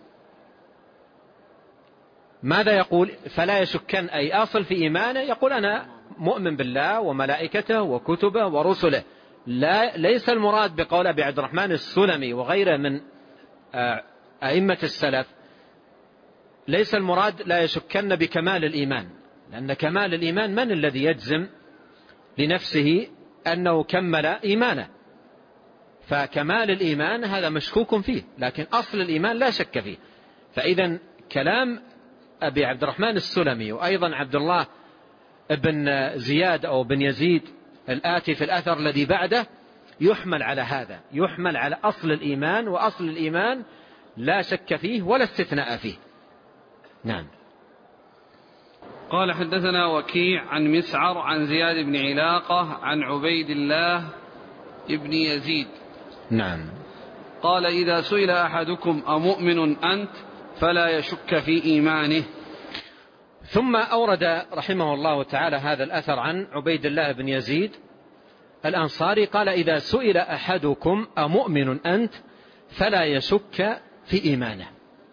فلا يشكن أي أصل في إيمانه، يقول أنا مؤمن بالله وملائكته وكتبه ورسله. ليس المراد بقول أبي عبد الرحمن السلمي وغيره من أئمة السلف، ليس المراد لا يشكن بكمال الإيمان، لأن كمال الإيمان من الذي يجزم لنفسه أنه كمل إيمانه؟ فكمال الإيمان هذا مشكوك فيه، لكن أصل الإيمان لا شك فيه. فإذا كلام أبي عبد الرحمن السلمي وأيضا عبد الله بن زياد أو بن يزيد الآتي في الأثر الذي بعده يحمل على هذا، يحمل على أصل الإيمان، وأصل الإيمان لا شك فيه ولا استثناء فيه. نعم. قال حدثنا وكيع عن مسعر عن زياد بن علاقة عن عبيد الله ابن يزيد. نعم. قال إذا سئل أحدكم أمؤمن أنت فلا يشك في إيمانه. ثم أورد رحمه الله تعالى هذا الأثر عن عبيد الله بن يزيد الأنصاري قال إذا سئل أحدكم أمؤمن أنت فلا يشك في إيمانه.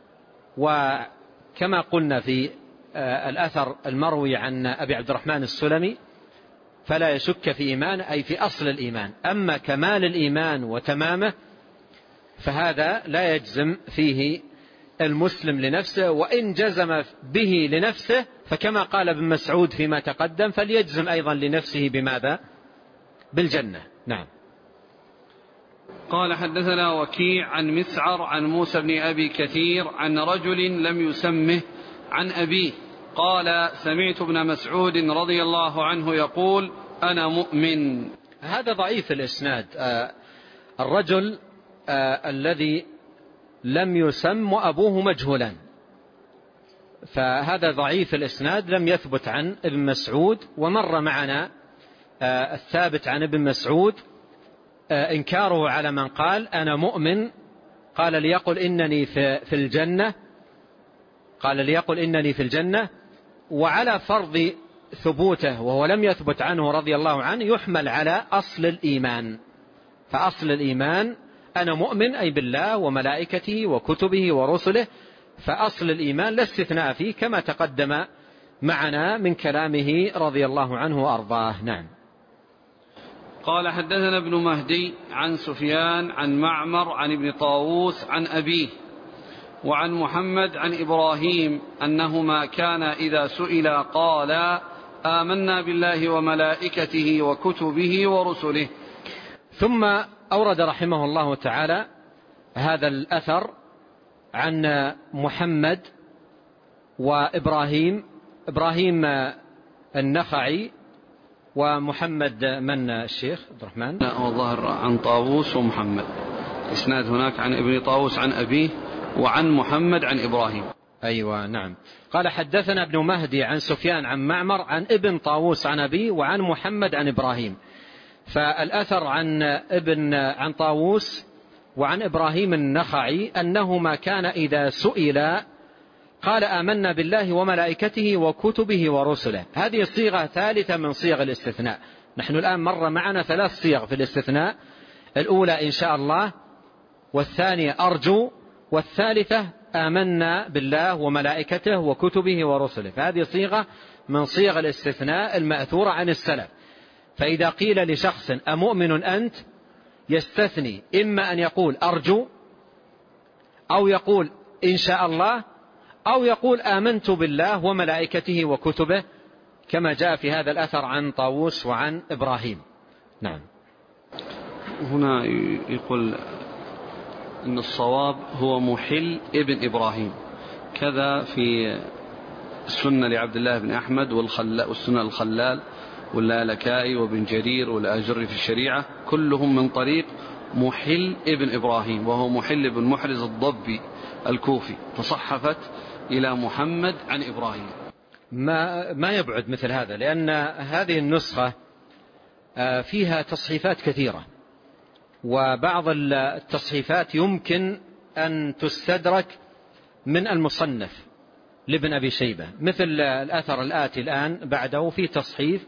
وكما قلنا في الأثر المروي عن أبي عبد الرحمن السلمي فلا يشك في إيمانه أي في أصل الإيمان. أما كمال الإيمان وتمامه فهذا لا يجزم فيه المسلم لنفسه، وإن جزم به لنفسه فكما قال ابن مسعود فيما تقدم فليجزم أيضا لنفسه بماذا؟ بالجنة. نعم. قال حدثنا وكيع عن مسعر عن موسى بن أبي كثير عن رجل لم يسمه عن أبيه قال سمعت ابن مسعود رضي الله عنه يقول أنا مؤمن. هذا ضعيف الإسناد. الرجل الذي لم يسم وأبوه مجهولا، فهذا ضعيف الإسناد لم يثبت عن ابن مسعود. ومر معنا الثابت عن ابن مسعود إنكاره على من قال أنا مؤمن، قال ليقل إنني في الجنة، قال ليقل إنني في الجنة. وعلى فرض ثبوته وهو لم يثبت عنه رضي الله عنه يحمل على أصل الإيمان. فأصل الإيمان أنا مؤمن أي بالله وملائكته وكتبه ورسله، فأصل الإيمان لا استثناء فيه كما تقدم معنا من كلامه رضي الله عنه وأرضاه. نعم. قال حدثنا ابن مهدي عن سفيان عن معمر عن ابن طاووس عن أبيه وعن محمد عن إبراهيم أنهما كان إذا سئلا قالا آمنا بالله وملائكته وكتبه ورسله. ثم أورد رحمه الله تعالى هذا الأثر عن محمد وإبراهيم، إبراهيم النخعي ومحمد من الشيخ عبد الرحمن؟ لا، والظاهر عن طاووس ومحمد، إسناد هناك عن ابن طاووس عن أبيه وعن محمد عن إبراهيم. أيوة نعم. قال حدثنا ابن مهدي عن سفيان عن معمر عن ابن طاووس عن أبي وعن محمد عن إبراهيم. فالأثر عن طاووس وعن إبراهيم النخعي أنهما كان إذا سئلا قال آمنا بالله وملائكته وكتبه ورسله. هذه صيغة ثالثة من صيغ الاستثناء. نحن الآن مر معنا 3 صيغ في الاستثناء، الأولى إن شاء الله، والثانية أرجو، والثالثة آمنا بالله وملائكته وكتبه ورسله. فهذه صيغة من صيغ الاستثناء المأثورة عن السلف. فإذا قيل لشخص أمؤمن أنت يستثني إما أن يقول أرجو، أو يقول إن شاء الله، أو يقول آمنت بالله وملائكته وكتبه، كما جاء في هذا الأثر عن طاووس وعن إبراهيم. نعم. هنا يقول أن الصواب هو محل ابن إبراهيم، كذا في السنة لعبد الله بن أحمد والسنة الخلال واللالكائي وابن جرير والآجري في الشريعة، كلهم من طريق محل ابن إبراهيم، وهو محل بن محرز الضبي الكوفي، تصحفت إلى محمد عن إبراهيم. ما يبعد مثل هذا، لأن هذه النسخة فيها تصحيفات كثيرة، وبعض التصحيفات يمكن أن تستدرك من المصنف لابن أبي شيبة، مثل الأثر الآتي الآن بعده في تصحيف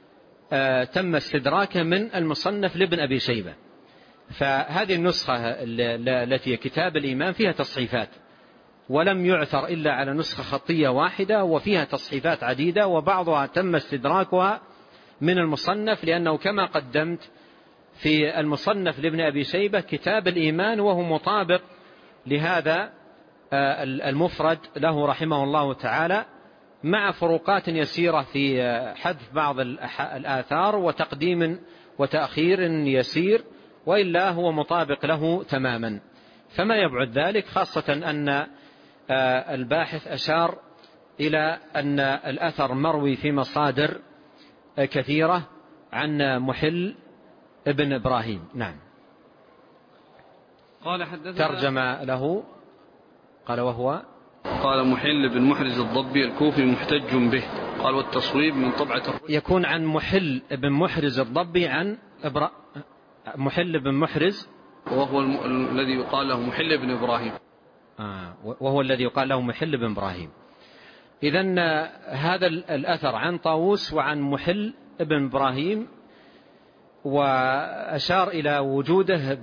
تم استدراكه من المصنف لابن أبي شيبة. فهذه النسخة التي كتاب الإيمان فيها تصحيفات، ولم يعثر إلا على نسخة خطية واحدة، وفيها تصحيفات عديدة، وبعضها تم استدراكها من المصنف، لأنه كما قدمت في المصنف لابن أبي شيبة كتاب الإيمان، وهو مطابق لهذا المفرد له رحمه الله تعالى، مع فروقات يسيرة في حذف بعض الآثار وتقديم وتأخير يسير، وإلا هو مطابق له تماما. فما يبعد ذلك، خاصة أن الباحث أشار إلى أن الأثر مروي في مصادر كثيرة عن محل ابن إبراهيم. نعم. قال حدثنا ترجم له قال وهو قال محل بن محرز الضبي الكوفي محتج به. قال والتصويب من طبعة يكون عن محل بن محرز الضبي عن محل بن محرز، وهو الذي يقال له محل بن إبراهيم. وهو الذي يقال له محل بن إبراهيم. إذن هذا الأثر عن طاووس وعن محل بن إبراهيم، وأشار إلى وجوده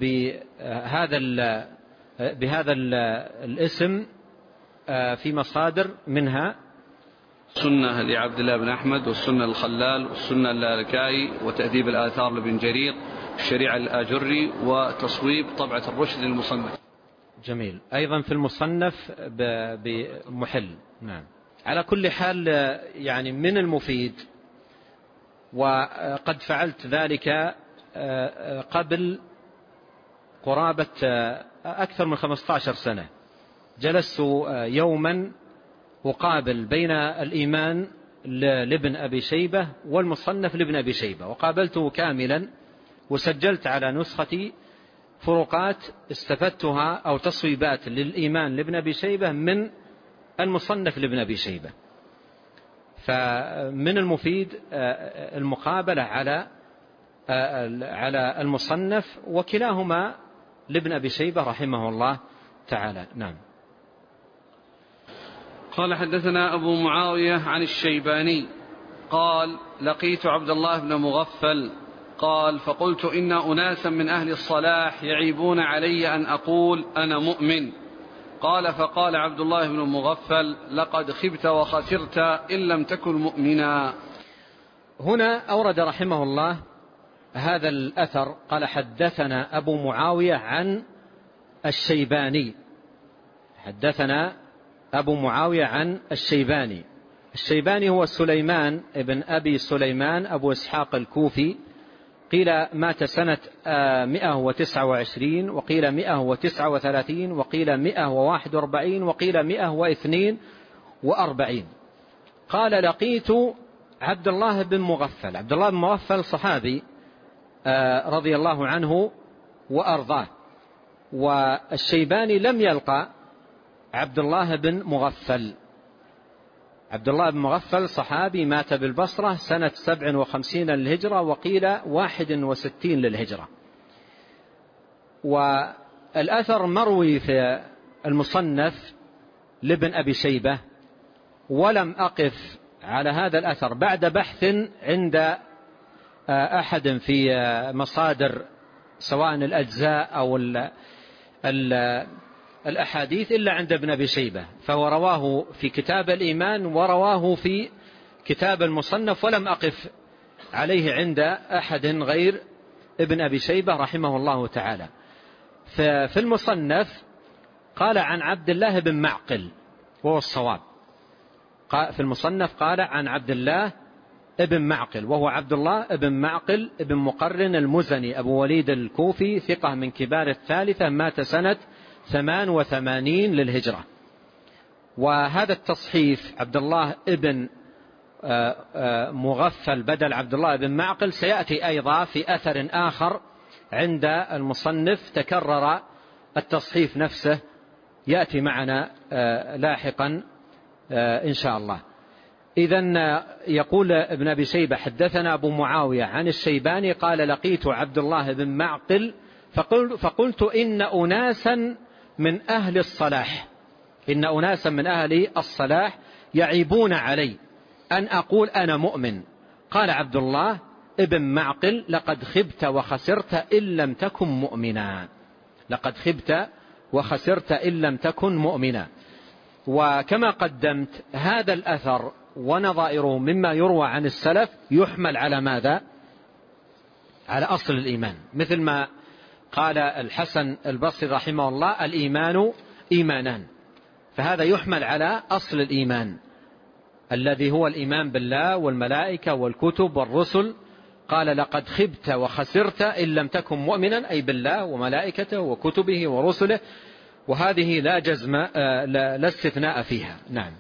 بهذا الاسم في مصادر، منها سنة لعبد الله بن أحمد، والسنة الخلال، والسنة اللالكائي، وتأديب الآثار لابن جرير، الشريعة الآجري، وتصويب طبعة الرشد للمصنف. جميل. أيضا في المصنف بمحل. نعم. على كل حال يعني من المفيد، وقد فعلت ذلك قبل قرابة أكثر من 15 سنة، جلست يوما أقابل بين الإيمان لابن أبي شيبة والمصنف لابن أبي شيبة، وقابلته كاملا، وسجلت على نسختي فروقات استفدتها أو تصويبات للإيمان لابن أبي شيبة من المصنف لابن أبي شيبة. فمن المفيد المقابلة على المصنف، وكلاهما لابن أبي شيبة رحمه الله تعالى. نعم. قال حدثنا أبو معاوية عن الشيباني قال لقيت عبد الله بن مغفل قال فقلت إن أناسا من أهل الصلاح يعيبون علي أن أقول أنا مؤمن. قال فقال عبد الله بن مغفل لقد خبت وخسرت إن لم تكن مؤمنا. هنا أورد رحمه الله هذا الأثر، قال حدثنا أبو معاوية عن الشيباني. حدثنا أبو معاوية عن الشيباني. الشيباني هو سليمان ابن أبي سليمان أبو إسحاق الكوفي، قيل مات سنة 129، وقيل 139، وقيل 141، وقيل 142. قال لقيت عبد الله بن مغفل. عبد الله بن مغفل صحابي رضي الله عنه وأرضاه، والشيباني لم يلقى عبد الله بن مغفل. عبد الله بن مغفل صحابي مات بالبصرة سنة 57 للهجرة، وقيل 61 للهجرة. والأثر مروي في المصنف لابن أبي شيبة، ولم أقف على هذا الأثر بعد بحث عند أحد في مصادر سواء الأجزاء أو الأحاديث إلا عند ابن أبي شيبة، فهو رواه في كتاب الإيمان ورواه في كتاب المصنف، ولم أقف عليه عند أحد غير ابن أبي شيبة رحمه الله تعالى. في المصنف قال عن عبد الله بن معقل، وهو الصواب. في المصنف قال عن عبد الله ابن معقل، وهو عبد الله ابن معقل ابن مقرن المزني أبو وليد الكوفي، ثقة من كبار الثالثة، مات سنة 88 للهجرة. وهذا التصحيف عبد الله ابن مغفل بدل عبد الله بن معقل سيأتي أيضا في أثر آخر عند المصنف، تكرر التصحيف نفسه، يأتي معنا لاحقا إن شاء الله. إذن يقول ابن أبي شيبة حدثنا أبو معاوية عن الشيباني قال لقيت عبد الله بن معقل فقلت إن أناسا من أهل الصلاح، إن أناسا من أهل الصلاح يعيبون علي أن أقول أنا مؤمن. قال عبد الله ابن معقل لقد خبت وخسرت إن لم تكن مؤمنا، لقد خبت وخسرت إن لم تكن مؤمنا. وكما قدمت هذا الأثر ونظائره مما يروى عن السلف يحمل على ماذا؟ على أصل الإيمان، مثل ما قال الحسن البصري رحمه الله الإيمان إيمانان، فهذا يحمل على أصل الإيمان الذي هو الإيمان بالله والملائكة والكتب والرسل. قال لقد خبت وخسرت إن لم تكن مؤمنا، أي بالله وملائكته وكتبه ورسله، وهذه لا جزم لا استثناء فيها. نعم.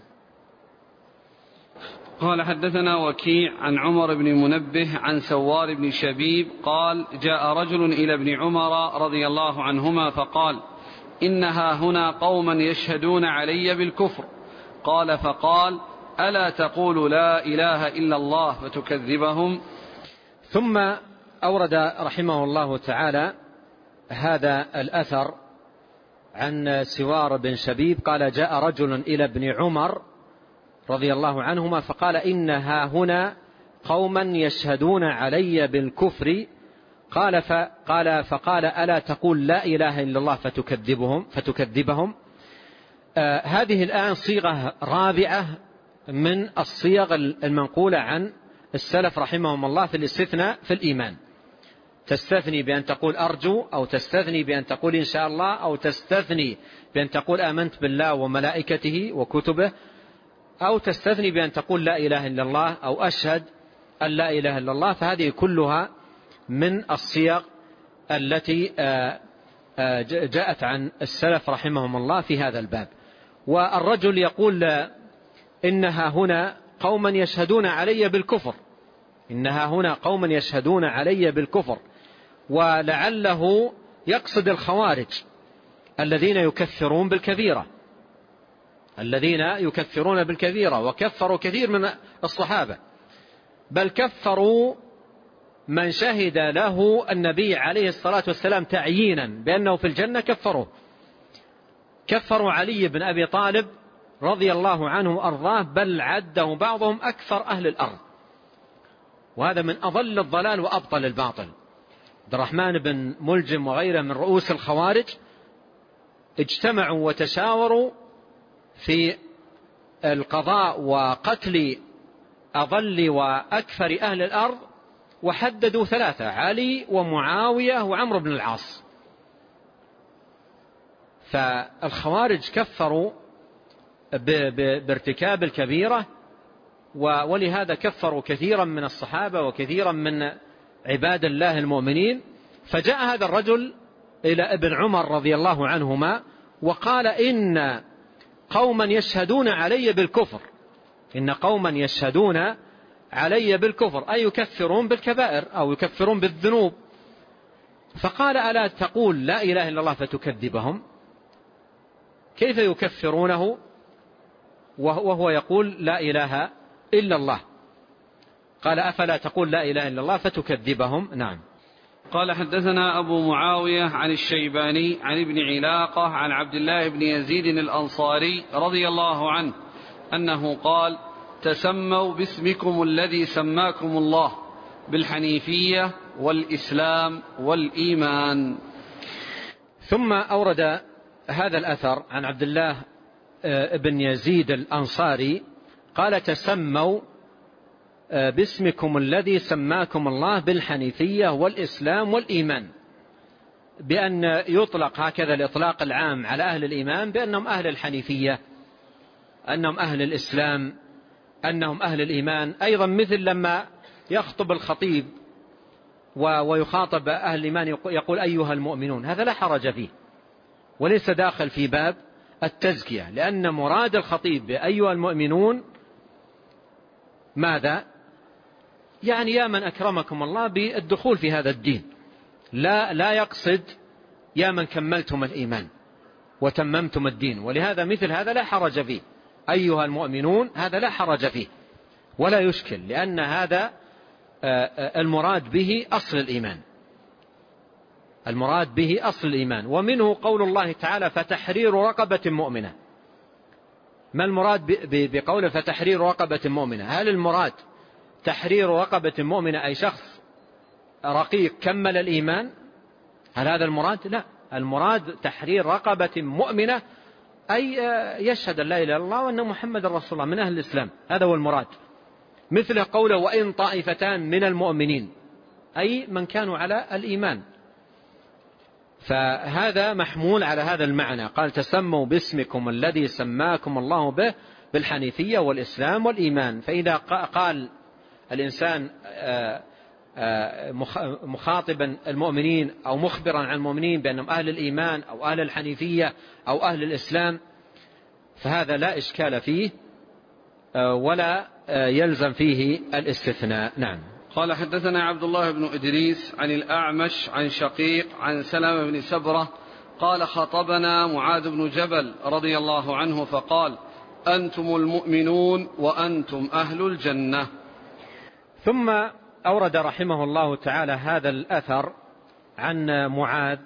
قال حدثنا وكيع عن عمر بن منبه عن سوار بن شبيب قال جاء رجل إلى ابن عمر رضي الله عنهما فقال إنها هنا قوما يشهدون علي بالكفر. قال فقال ألا تقول لا إله إلا الله فتكذبهم؟ ثم أورد رحمه الله تعالى هذا الأثر عن سوار بن شبيب قال جاء رجل إلى ابن عمر رضي الله عنهما فقال إنها هنا قوما يشهدون علي بالكفر. فقال ألا تقول لا إله إلا الله فتكذبهم؟ هذه الآن صيغة رابعة من الصيغ المنقولة عن السلف رحمهم الله في الاستثناء في الإيمان. تستثني بأن تقول أرجو، أو تستثني بأن تقول إن شاء الله، أو تستثني بأن تقول آمنت بالله وملائكته وكتبه، أو تستثني بأن تقول لا إله إلا الله، أو أشهد أن لا إله إلا الله. فهذه كلها من الصيغ التي جاءت عن السلف رحمهم الله في هذا الباب. والرجل يقول إنها هنا قوما يشهدون علي بالكفر، إنها هنا قوما يشهدون علي بالكفر، ولعله يقصد الخوارج الذين يكفرون بالكبيرة، الذين يكفرون بالكبيرة، وكفروا كثير من الصحابة، بل كفروا من شهد له النبي عليه الصلاة والسلام تعيينا بأنه في الجنة، كفروا علي بن أبي طالب رضي الله عنه وأرضاه، بل عده بعضهم أكثر أهل الأرض، وهذا من أضل الضلال وأبطل الباطل. عبد الرحمن بن ملجم وغيره من رؤوس الخوارج اجتمعوا وتشاوروا في القضاء وقتل أضل وأكثر أهل الأرض، وحددوا ثلاثة: علي ومعاوية وعمرو بن العاص. فالخوارج كفروا بارتكاب الكبيرة، ولهذا كفروا كثيرا من الصحابة وكثيرا من عباد الله المؤمنين. فجاء هذا الرجل إلى ابن عمر رضي الله عنهما وقال إن قوما يشهدون علي بالكفر، إن قوما يشهدون علي بالكفر، أي يكفرون بالكبائر أو يكفرون بالذنوب. فقال ألا تقول لا إله إلا الله فتكذبهم؟ كيف يكفرونه وهو يقول لا إله إلا الله؟ قال أفلا تقول لا إله إلا الله فتكذبهم. نعم. قال حدثنا أبو معاوية عن الشيباني عن ابن علاقة عن عبد الله بن يزيد الأنصاري رضي الله عنه أنه قال تسموا باسمكم الذي سماكم الله بالحنيفية والإسلام والإيمان. ثم أورد هذا الأثر عن عبد الله بن يزيد الأنصاري قال تسموا باسمكم الذي سماكم الله بالحنيفية والإسلام والإيمان، بأن يطلق هكذا الإطلاق العام على أهل الإيمان بأنهم أهل الحنيفية، أنهم أهل الإسلام، أنهم أهل الإيمان. أيضا مثل لما يخطب الخطيب ويخاطب أهل الإيمان يقول أيها المؤمنون، هذا لا حرج فيه وليس داخل في باب التزكية، لأن مراد الخطيب بأيها المؤمنون ماذا؟ يعني يا من أكرمكم الله بالدخول في هذا الدين، لا يقصد يا من كملتم الإيمان وتممتم الدين. ولهذا مثل هذا لا حرج فيه، أيها المؤمنون هذا لا حرج فيه ولا يشكل، لأن هذا المراد به أصل الإيمان، المراد به أصل الإيمان. ومنه قول الله تعالى فتحرير رقبة مؤمنة. ما المراد بقوله فتحرير رقبة مؤمنة؟ هل المراد تحرير رقبة مؤمنة أي شخص رقيق كمل الإيمان؟ هل هذا المراد؟ لا، المراد تحرير رقبة مؤمنة أي يشهد لا إله إلا الله وأن محمد رسول الله من أهل الإسلام، هذا هو المراد. مثل قوله وإن طائفتان من المؤمنين، أي من كانوا على الإيمان، فهذا محمول على هذا المعنى. قال تسموا باسمكم الذي سماكم الله به بالحنيفية والإسلام والإيمان. فإذا قال الإنسان مخاطبا المؤمنين أو مخبرا عن المؤمنين بأنهم أهل الإيمان أو أهل الحنيفية أو أهل الإسلام فهذا لا إشكال فيه ولا يلزم فيه الاستثناء. نعم. قال حدثنا عبد الله بن إدريس عن الأعمش عن شقيق عن سلمة بن سبرة قال خطبنا معاذ بن جبل رضي الله عنه فقال أنتم المؤمنون وأنتم أهل الجنة. ثم أورد رحمه الله تعالى هذا الأثر عن معاذ،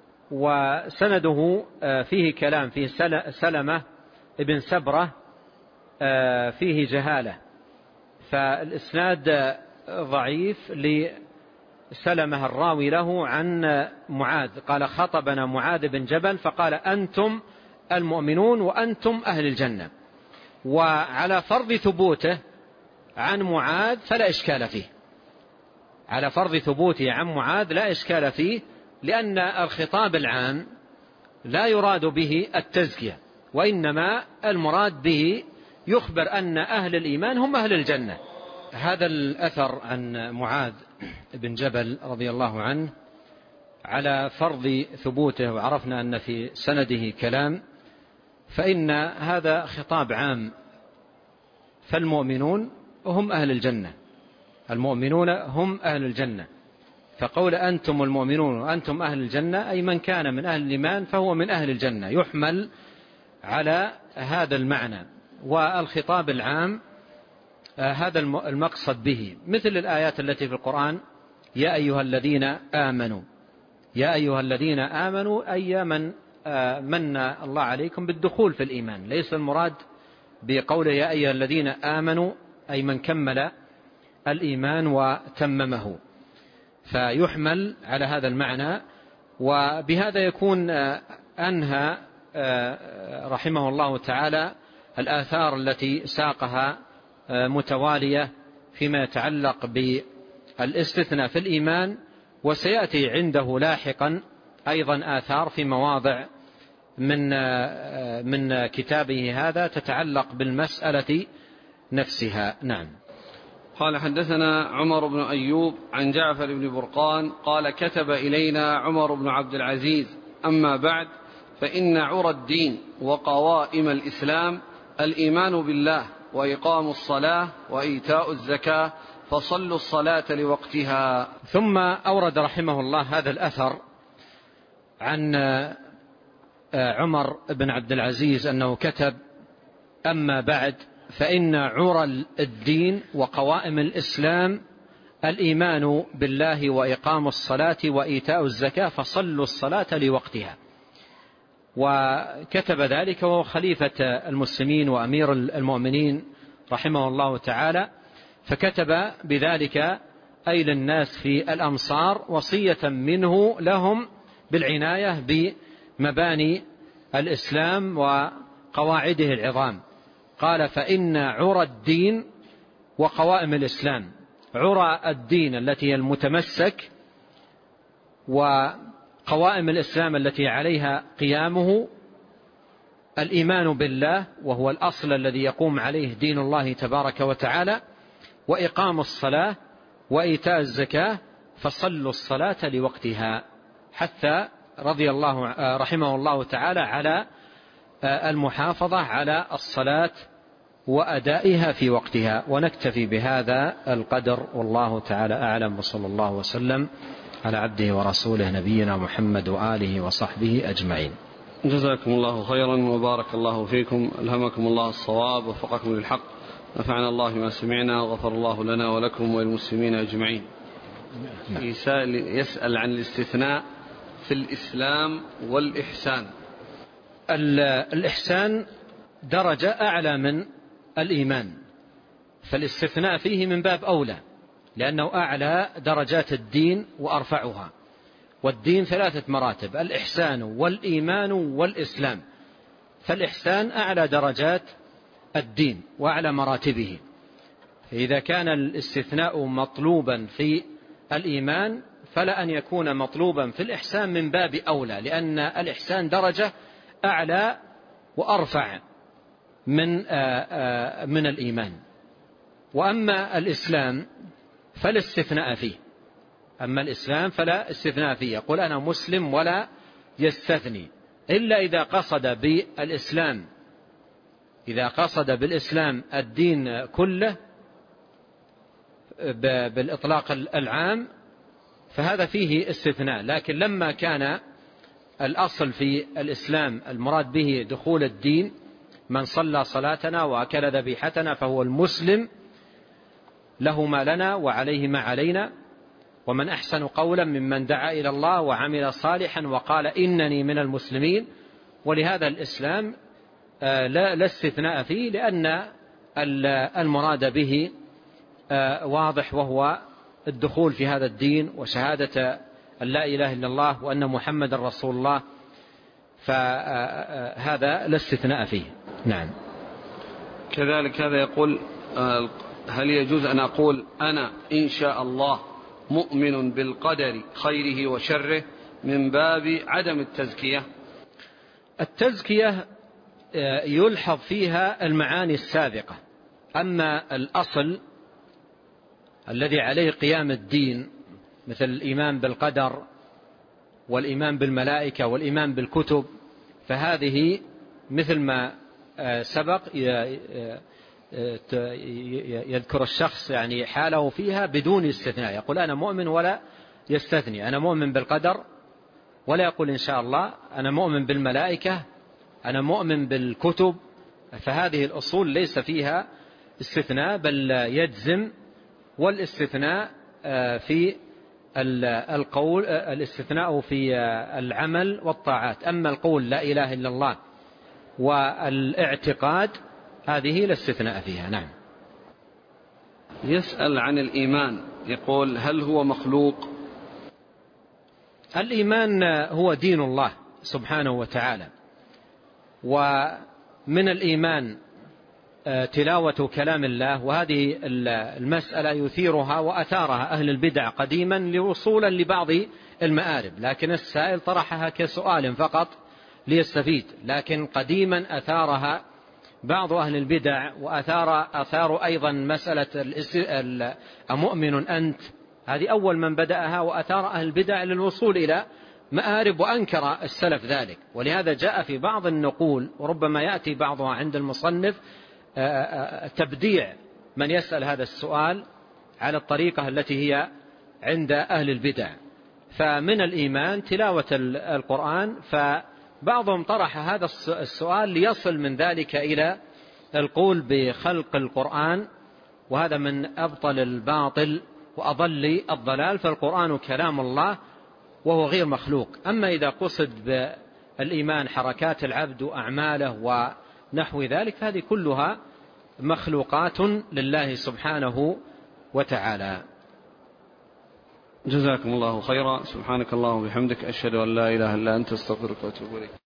وسنده فيه كلام، فيه سلمة بن سبرة فيه جهالة، فالإسناد ضعيف لسلمة الراوي له عن معاذ. قال خطبنا معاذ بن جبل فقال أنتم المؤمنون وأنتم أهل الجنة، وعلى فرض ثبوته عن معاذ فلا إشكال فيه، على فرض ثبوته عن معاذ لا إشكال فيه، لأن الخطاب العام لا يراد به التزكية، وإنما المراد به يخبر أن أهل الإيمان هم أهل الجنة. هذا الأثر عن معاذ بن جبل رضي الله عنه على فرض ثبوته، وعرفنا أن في سنده كلام، فإن هذا خطاب عام، فالمؤمنون هم أهل الجنة، المؤمنون هم أهل الجنة، فقول أنتم المؤمنون وأنتم أهل الجنة أي من كان من أهل الإيمان فهو من أهل الجنة، يحمل على هذا المعنى. والخطاب العام هذا المقصد به، مثل الآيات التي في القرآن يا أيها الذين آمنوا، يا أيها الذين آمنوا أي من من الله عليكم بالدخول في الإيمان، ليس المراد بقوله يا أيها الذين آمنوا أي من كمل الإيمان وتممه، فيحمل على هذا المعنى. وبهذا يكون أنهى رحمه الله تعالى الآثار التي ساقها متوالية فيما يتعلق بالاستثناء في الإيمان، وسيأتي عنده لاحقا أيضا آثار في مواضع من كتابه هذا تتعلق بالمسألة نفسها. نعم. قال حدثنا عمر بن أيوب عن جعفر بن برقان قال كتب إلينا عمر بن عبد العزيز أما بعد فإن عرى الدين وقوائم الإسلام الإيمان بالله وإقام الصلاة وإيتاء الزكاة فصلوا الصلاة لوقتها. ثم أورد رحمه الله هذا الأثر عن عمر بن عبد العزيز أنه كتب: أما بعد فإن عرى الدين وقوائم الإسلام الإيمان بالله وإقام الصلاة وإيتاء الزكاة فصلوا الصلاة لوقتها. وكتب ذلك وهو خليفة المسلمين وأمير المؤمنين رحمه الله تعالى، فكتب بذلك أي للناس في الأمصار وصية منه لهم بالعناية بمباني الإسلام وقواعده العظام. قال: فإن عرى الدين وقوائم الإسلام، عرى الدين التي هي المتمسك، وقوائم الإسلام التي عليها قيامه الإيمان بالله وهو الأصل الذي يقوم عليه دين الله تبارك وتعالى، وإقام الصلاة وإيتاء الزكاة فصلوا الصلاة لوقتها، حتى رحمه الله تعالى على المحافظة على الصلاة وأدائها في وقتها. ونكتفي بهذا القدر والله تعالى أعلم، وصلى الله وسلم على عبده ورسوله نبينا محمد وآله وصحبه أجمعين. جزاكم الله خيرا وبارك الله فيكم، ألهمكم الله الصواب ووفقكم للحق، نفعنا الله ما سمعنا وغفر الله لنا ولكم وللمسلمين أجمعين. يسأل عن الاستثناء في الإسلام والإحسان. الإحسان درجة أعلى من الإيمان، فالاستثناء فيه من باب أولى، لأنه أعلى درجات الدين وأرفعها. والدين 3 مراتب: الإحسان والإيمان والإسلام، فالإحسان أعلى درجات الدين وأعلى مراتبه. فإذا كان الاستثناء مطلوبا في الإيمان فلا أن يكون مطلوبا في الإحسان من باب أولى، لأن الإحسان درجة أعلى وأرفع من الإيمان. وأما الإسلام فالاستثناء فيه، أما الإسلام فلا استثناء فيه، يقول أنا مسلم ولا يستثني، إلا إذا قصد بالإسلام، إذا قصد بالإسلام الدين كله بالإطلاق العام فهذا فيه استثناء. لكن لما كان الأصل في الإسلام المراد به دخول الدين، من صلى صلاتنا وأكل ذبيحتنا فهو المسلم، له ما لنا وعليه ما علينا، ومن أحسن قولا ممن دعا إلى الله وعمل صالحا وقال إنني من المسلمين. ولهذا الإسلام لا استثناء فيه، لأن المراد به واضح، وهو الدخول في هذا الدين وشهادة أن لا إله إلا الله وأن محمد رسول الله، فهذا لا استثناء فيه. نعم. كذلك هذا يقول: هل يجوز أن أقول أنا إن شاء الله مؤمن بالقدر خيره وشره من باب عدم التزكية؟ التزكية يلحظ فيها المعاني السابقة، أما الأصل الذي عليه قيام الدين مثل الإيمان بالقدر والإيمان بالملائكة والإيمان بالكتب، فهذه مثل ما سبق يذكر الشخص يعني حاله فيها بدون استثناء، يقول أنا مؤمن ولا يستثني، أنا مؤمن بالقدر ولا يقول إن شاء الله، أنا مؤمن بالملائكة، أنا مؤمن بالكتب. فهذه الأصول ليس فيها استثناء بل يجزم. والاستثناء في القول، الاستثناء في العمل والطاعات. أما القول لا إله إلا الله والاعتقاد هذه لا استثناء فيها. نعم. يسأل عن الإيمان، يقول: هل هو مخلوق؟ الإيمان هو دين الله سبحانه وتعالى، ومن الإيمان تلاوة كلام الله، وهذه المسألة يثيرها وأثارها أهل البدع قديما لوصولا لبعض المآرب، لكن السائل طرحها كسؤال فقط ليستفيد. لكن قديما أثارها بعض أهل البدع، وأثار أيضا مسألة أمؤمن أنت، هذه أول من بدأها، وأثار أهل البدع للوصول إلى مآرب، وأنكر السلف ذلك. ولهذا جاء في بعض النقول، وربما يأتي بعضها عند المصنف، تبديع من يسأل هذا السؤال على الطريقة التي هي عند أهل البدع. فمن الإيمان تلاوة القرآن، بعضهم طرح هذا السؤال ليصل من ذلك إلى القول بخلق القرآن، وهذا من أبطل الباطل وأضل الضلال، فالقرآن كلام الله وهو غير مخلوق. أما إذا قصد بالإيمان حركات العبد وأعماله ونحو ذلك فهذه كلها مخلوقات لله سبحانه وتعالى. جزاكم الله خيرا. سبحانك اللهم وبحمدك، أشهد أن لا إله إلا أنت، استغفرك وأتوب إليك.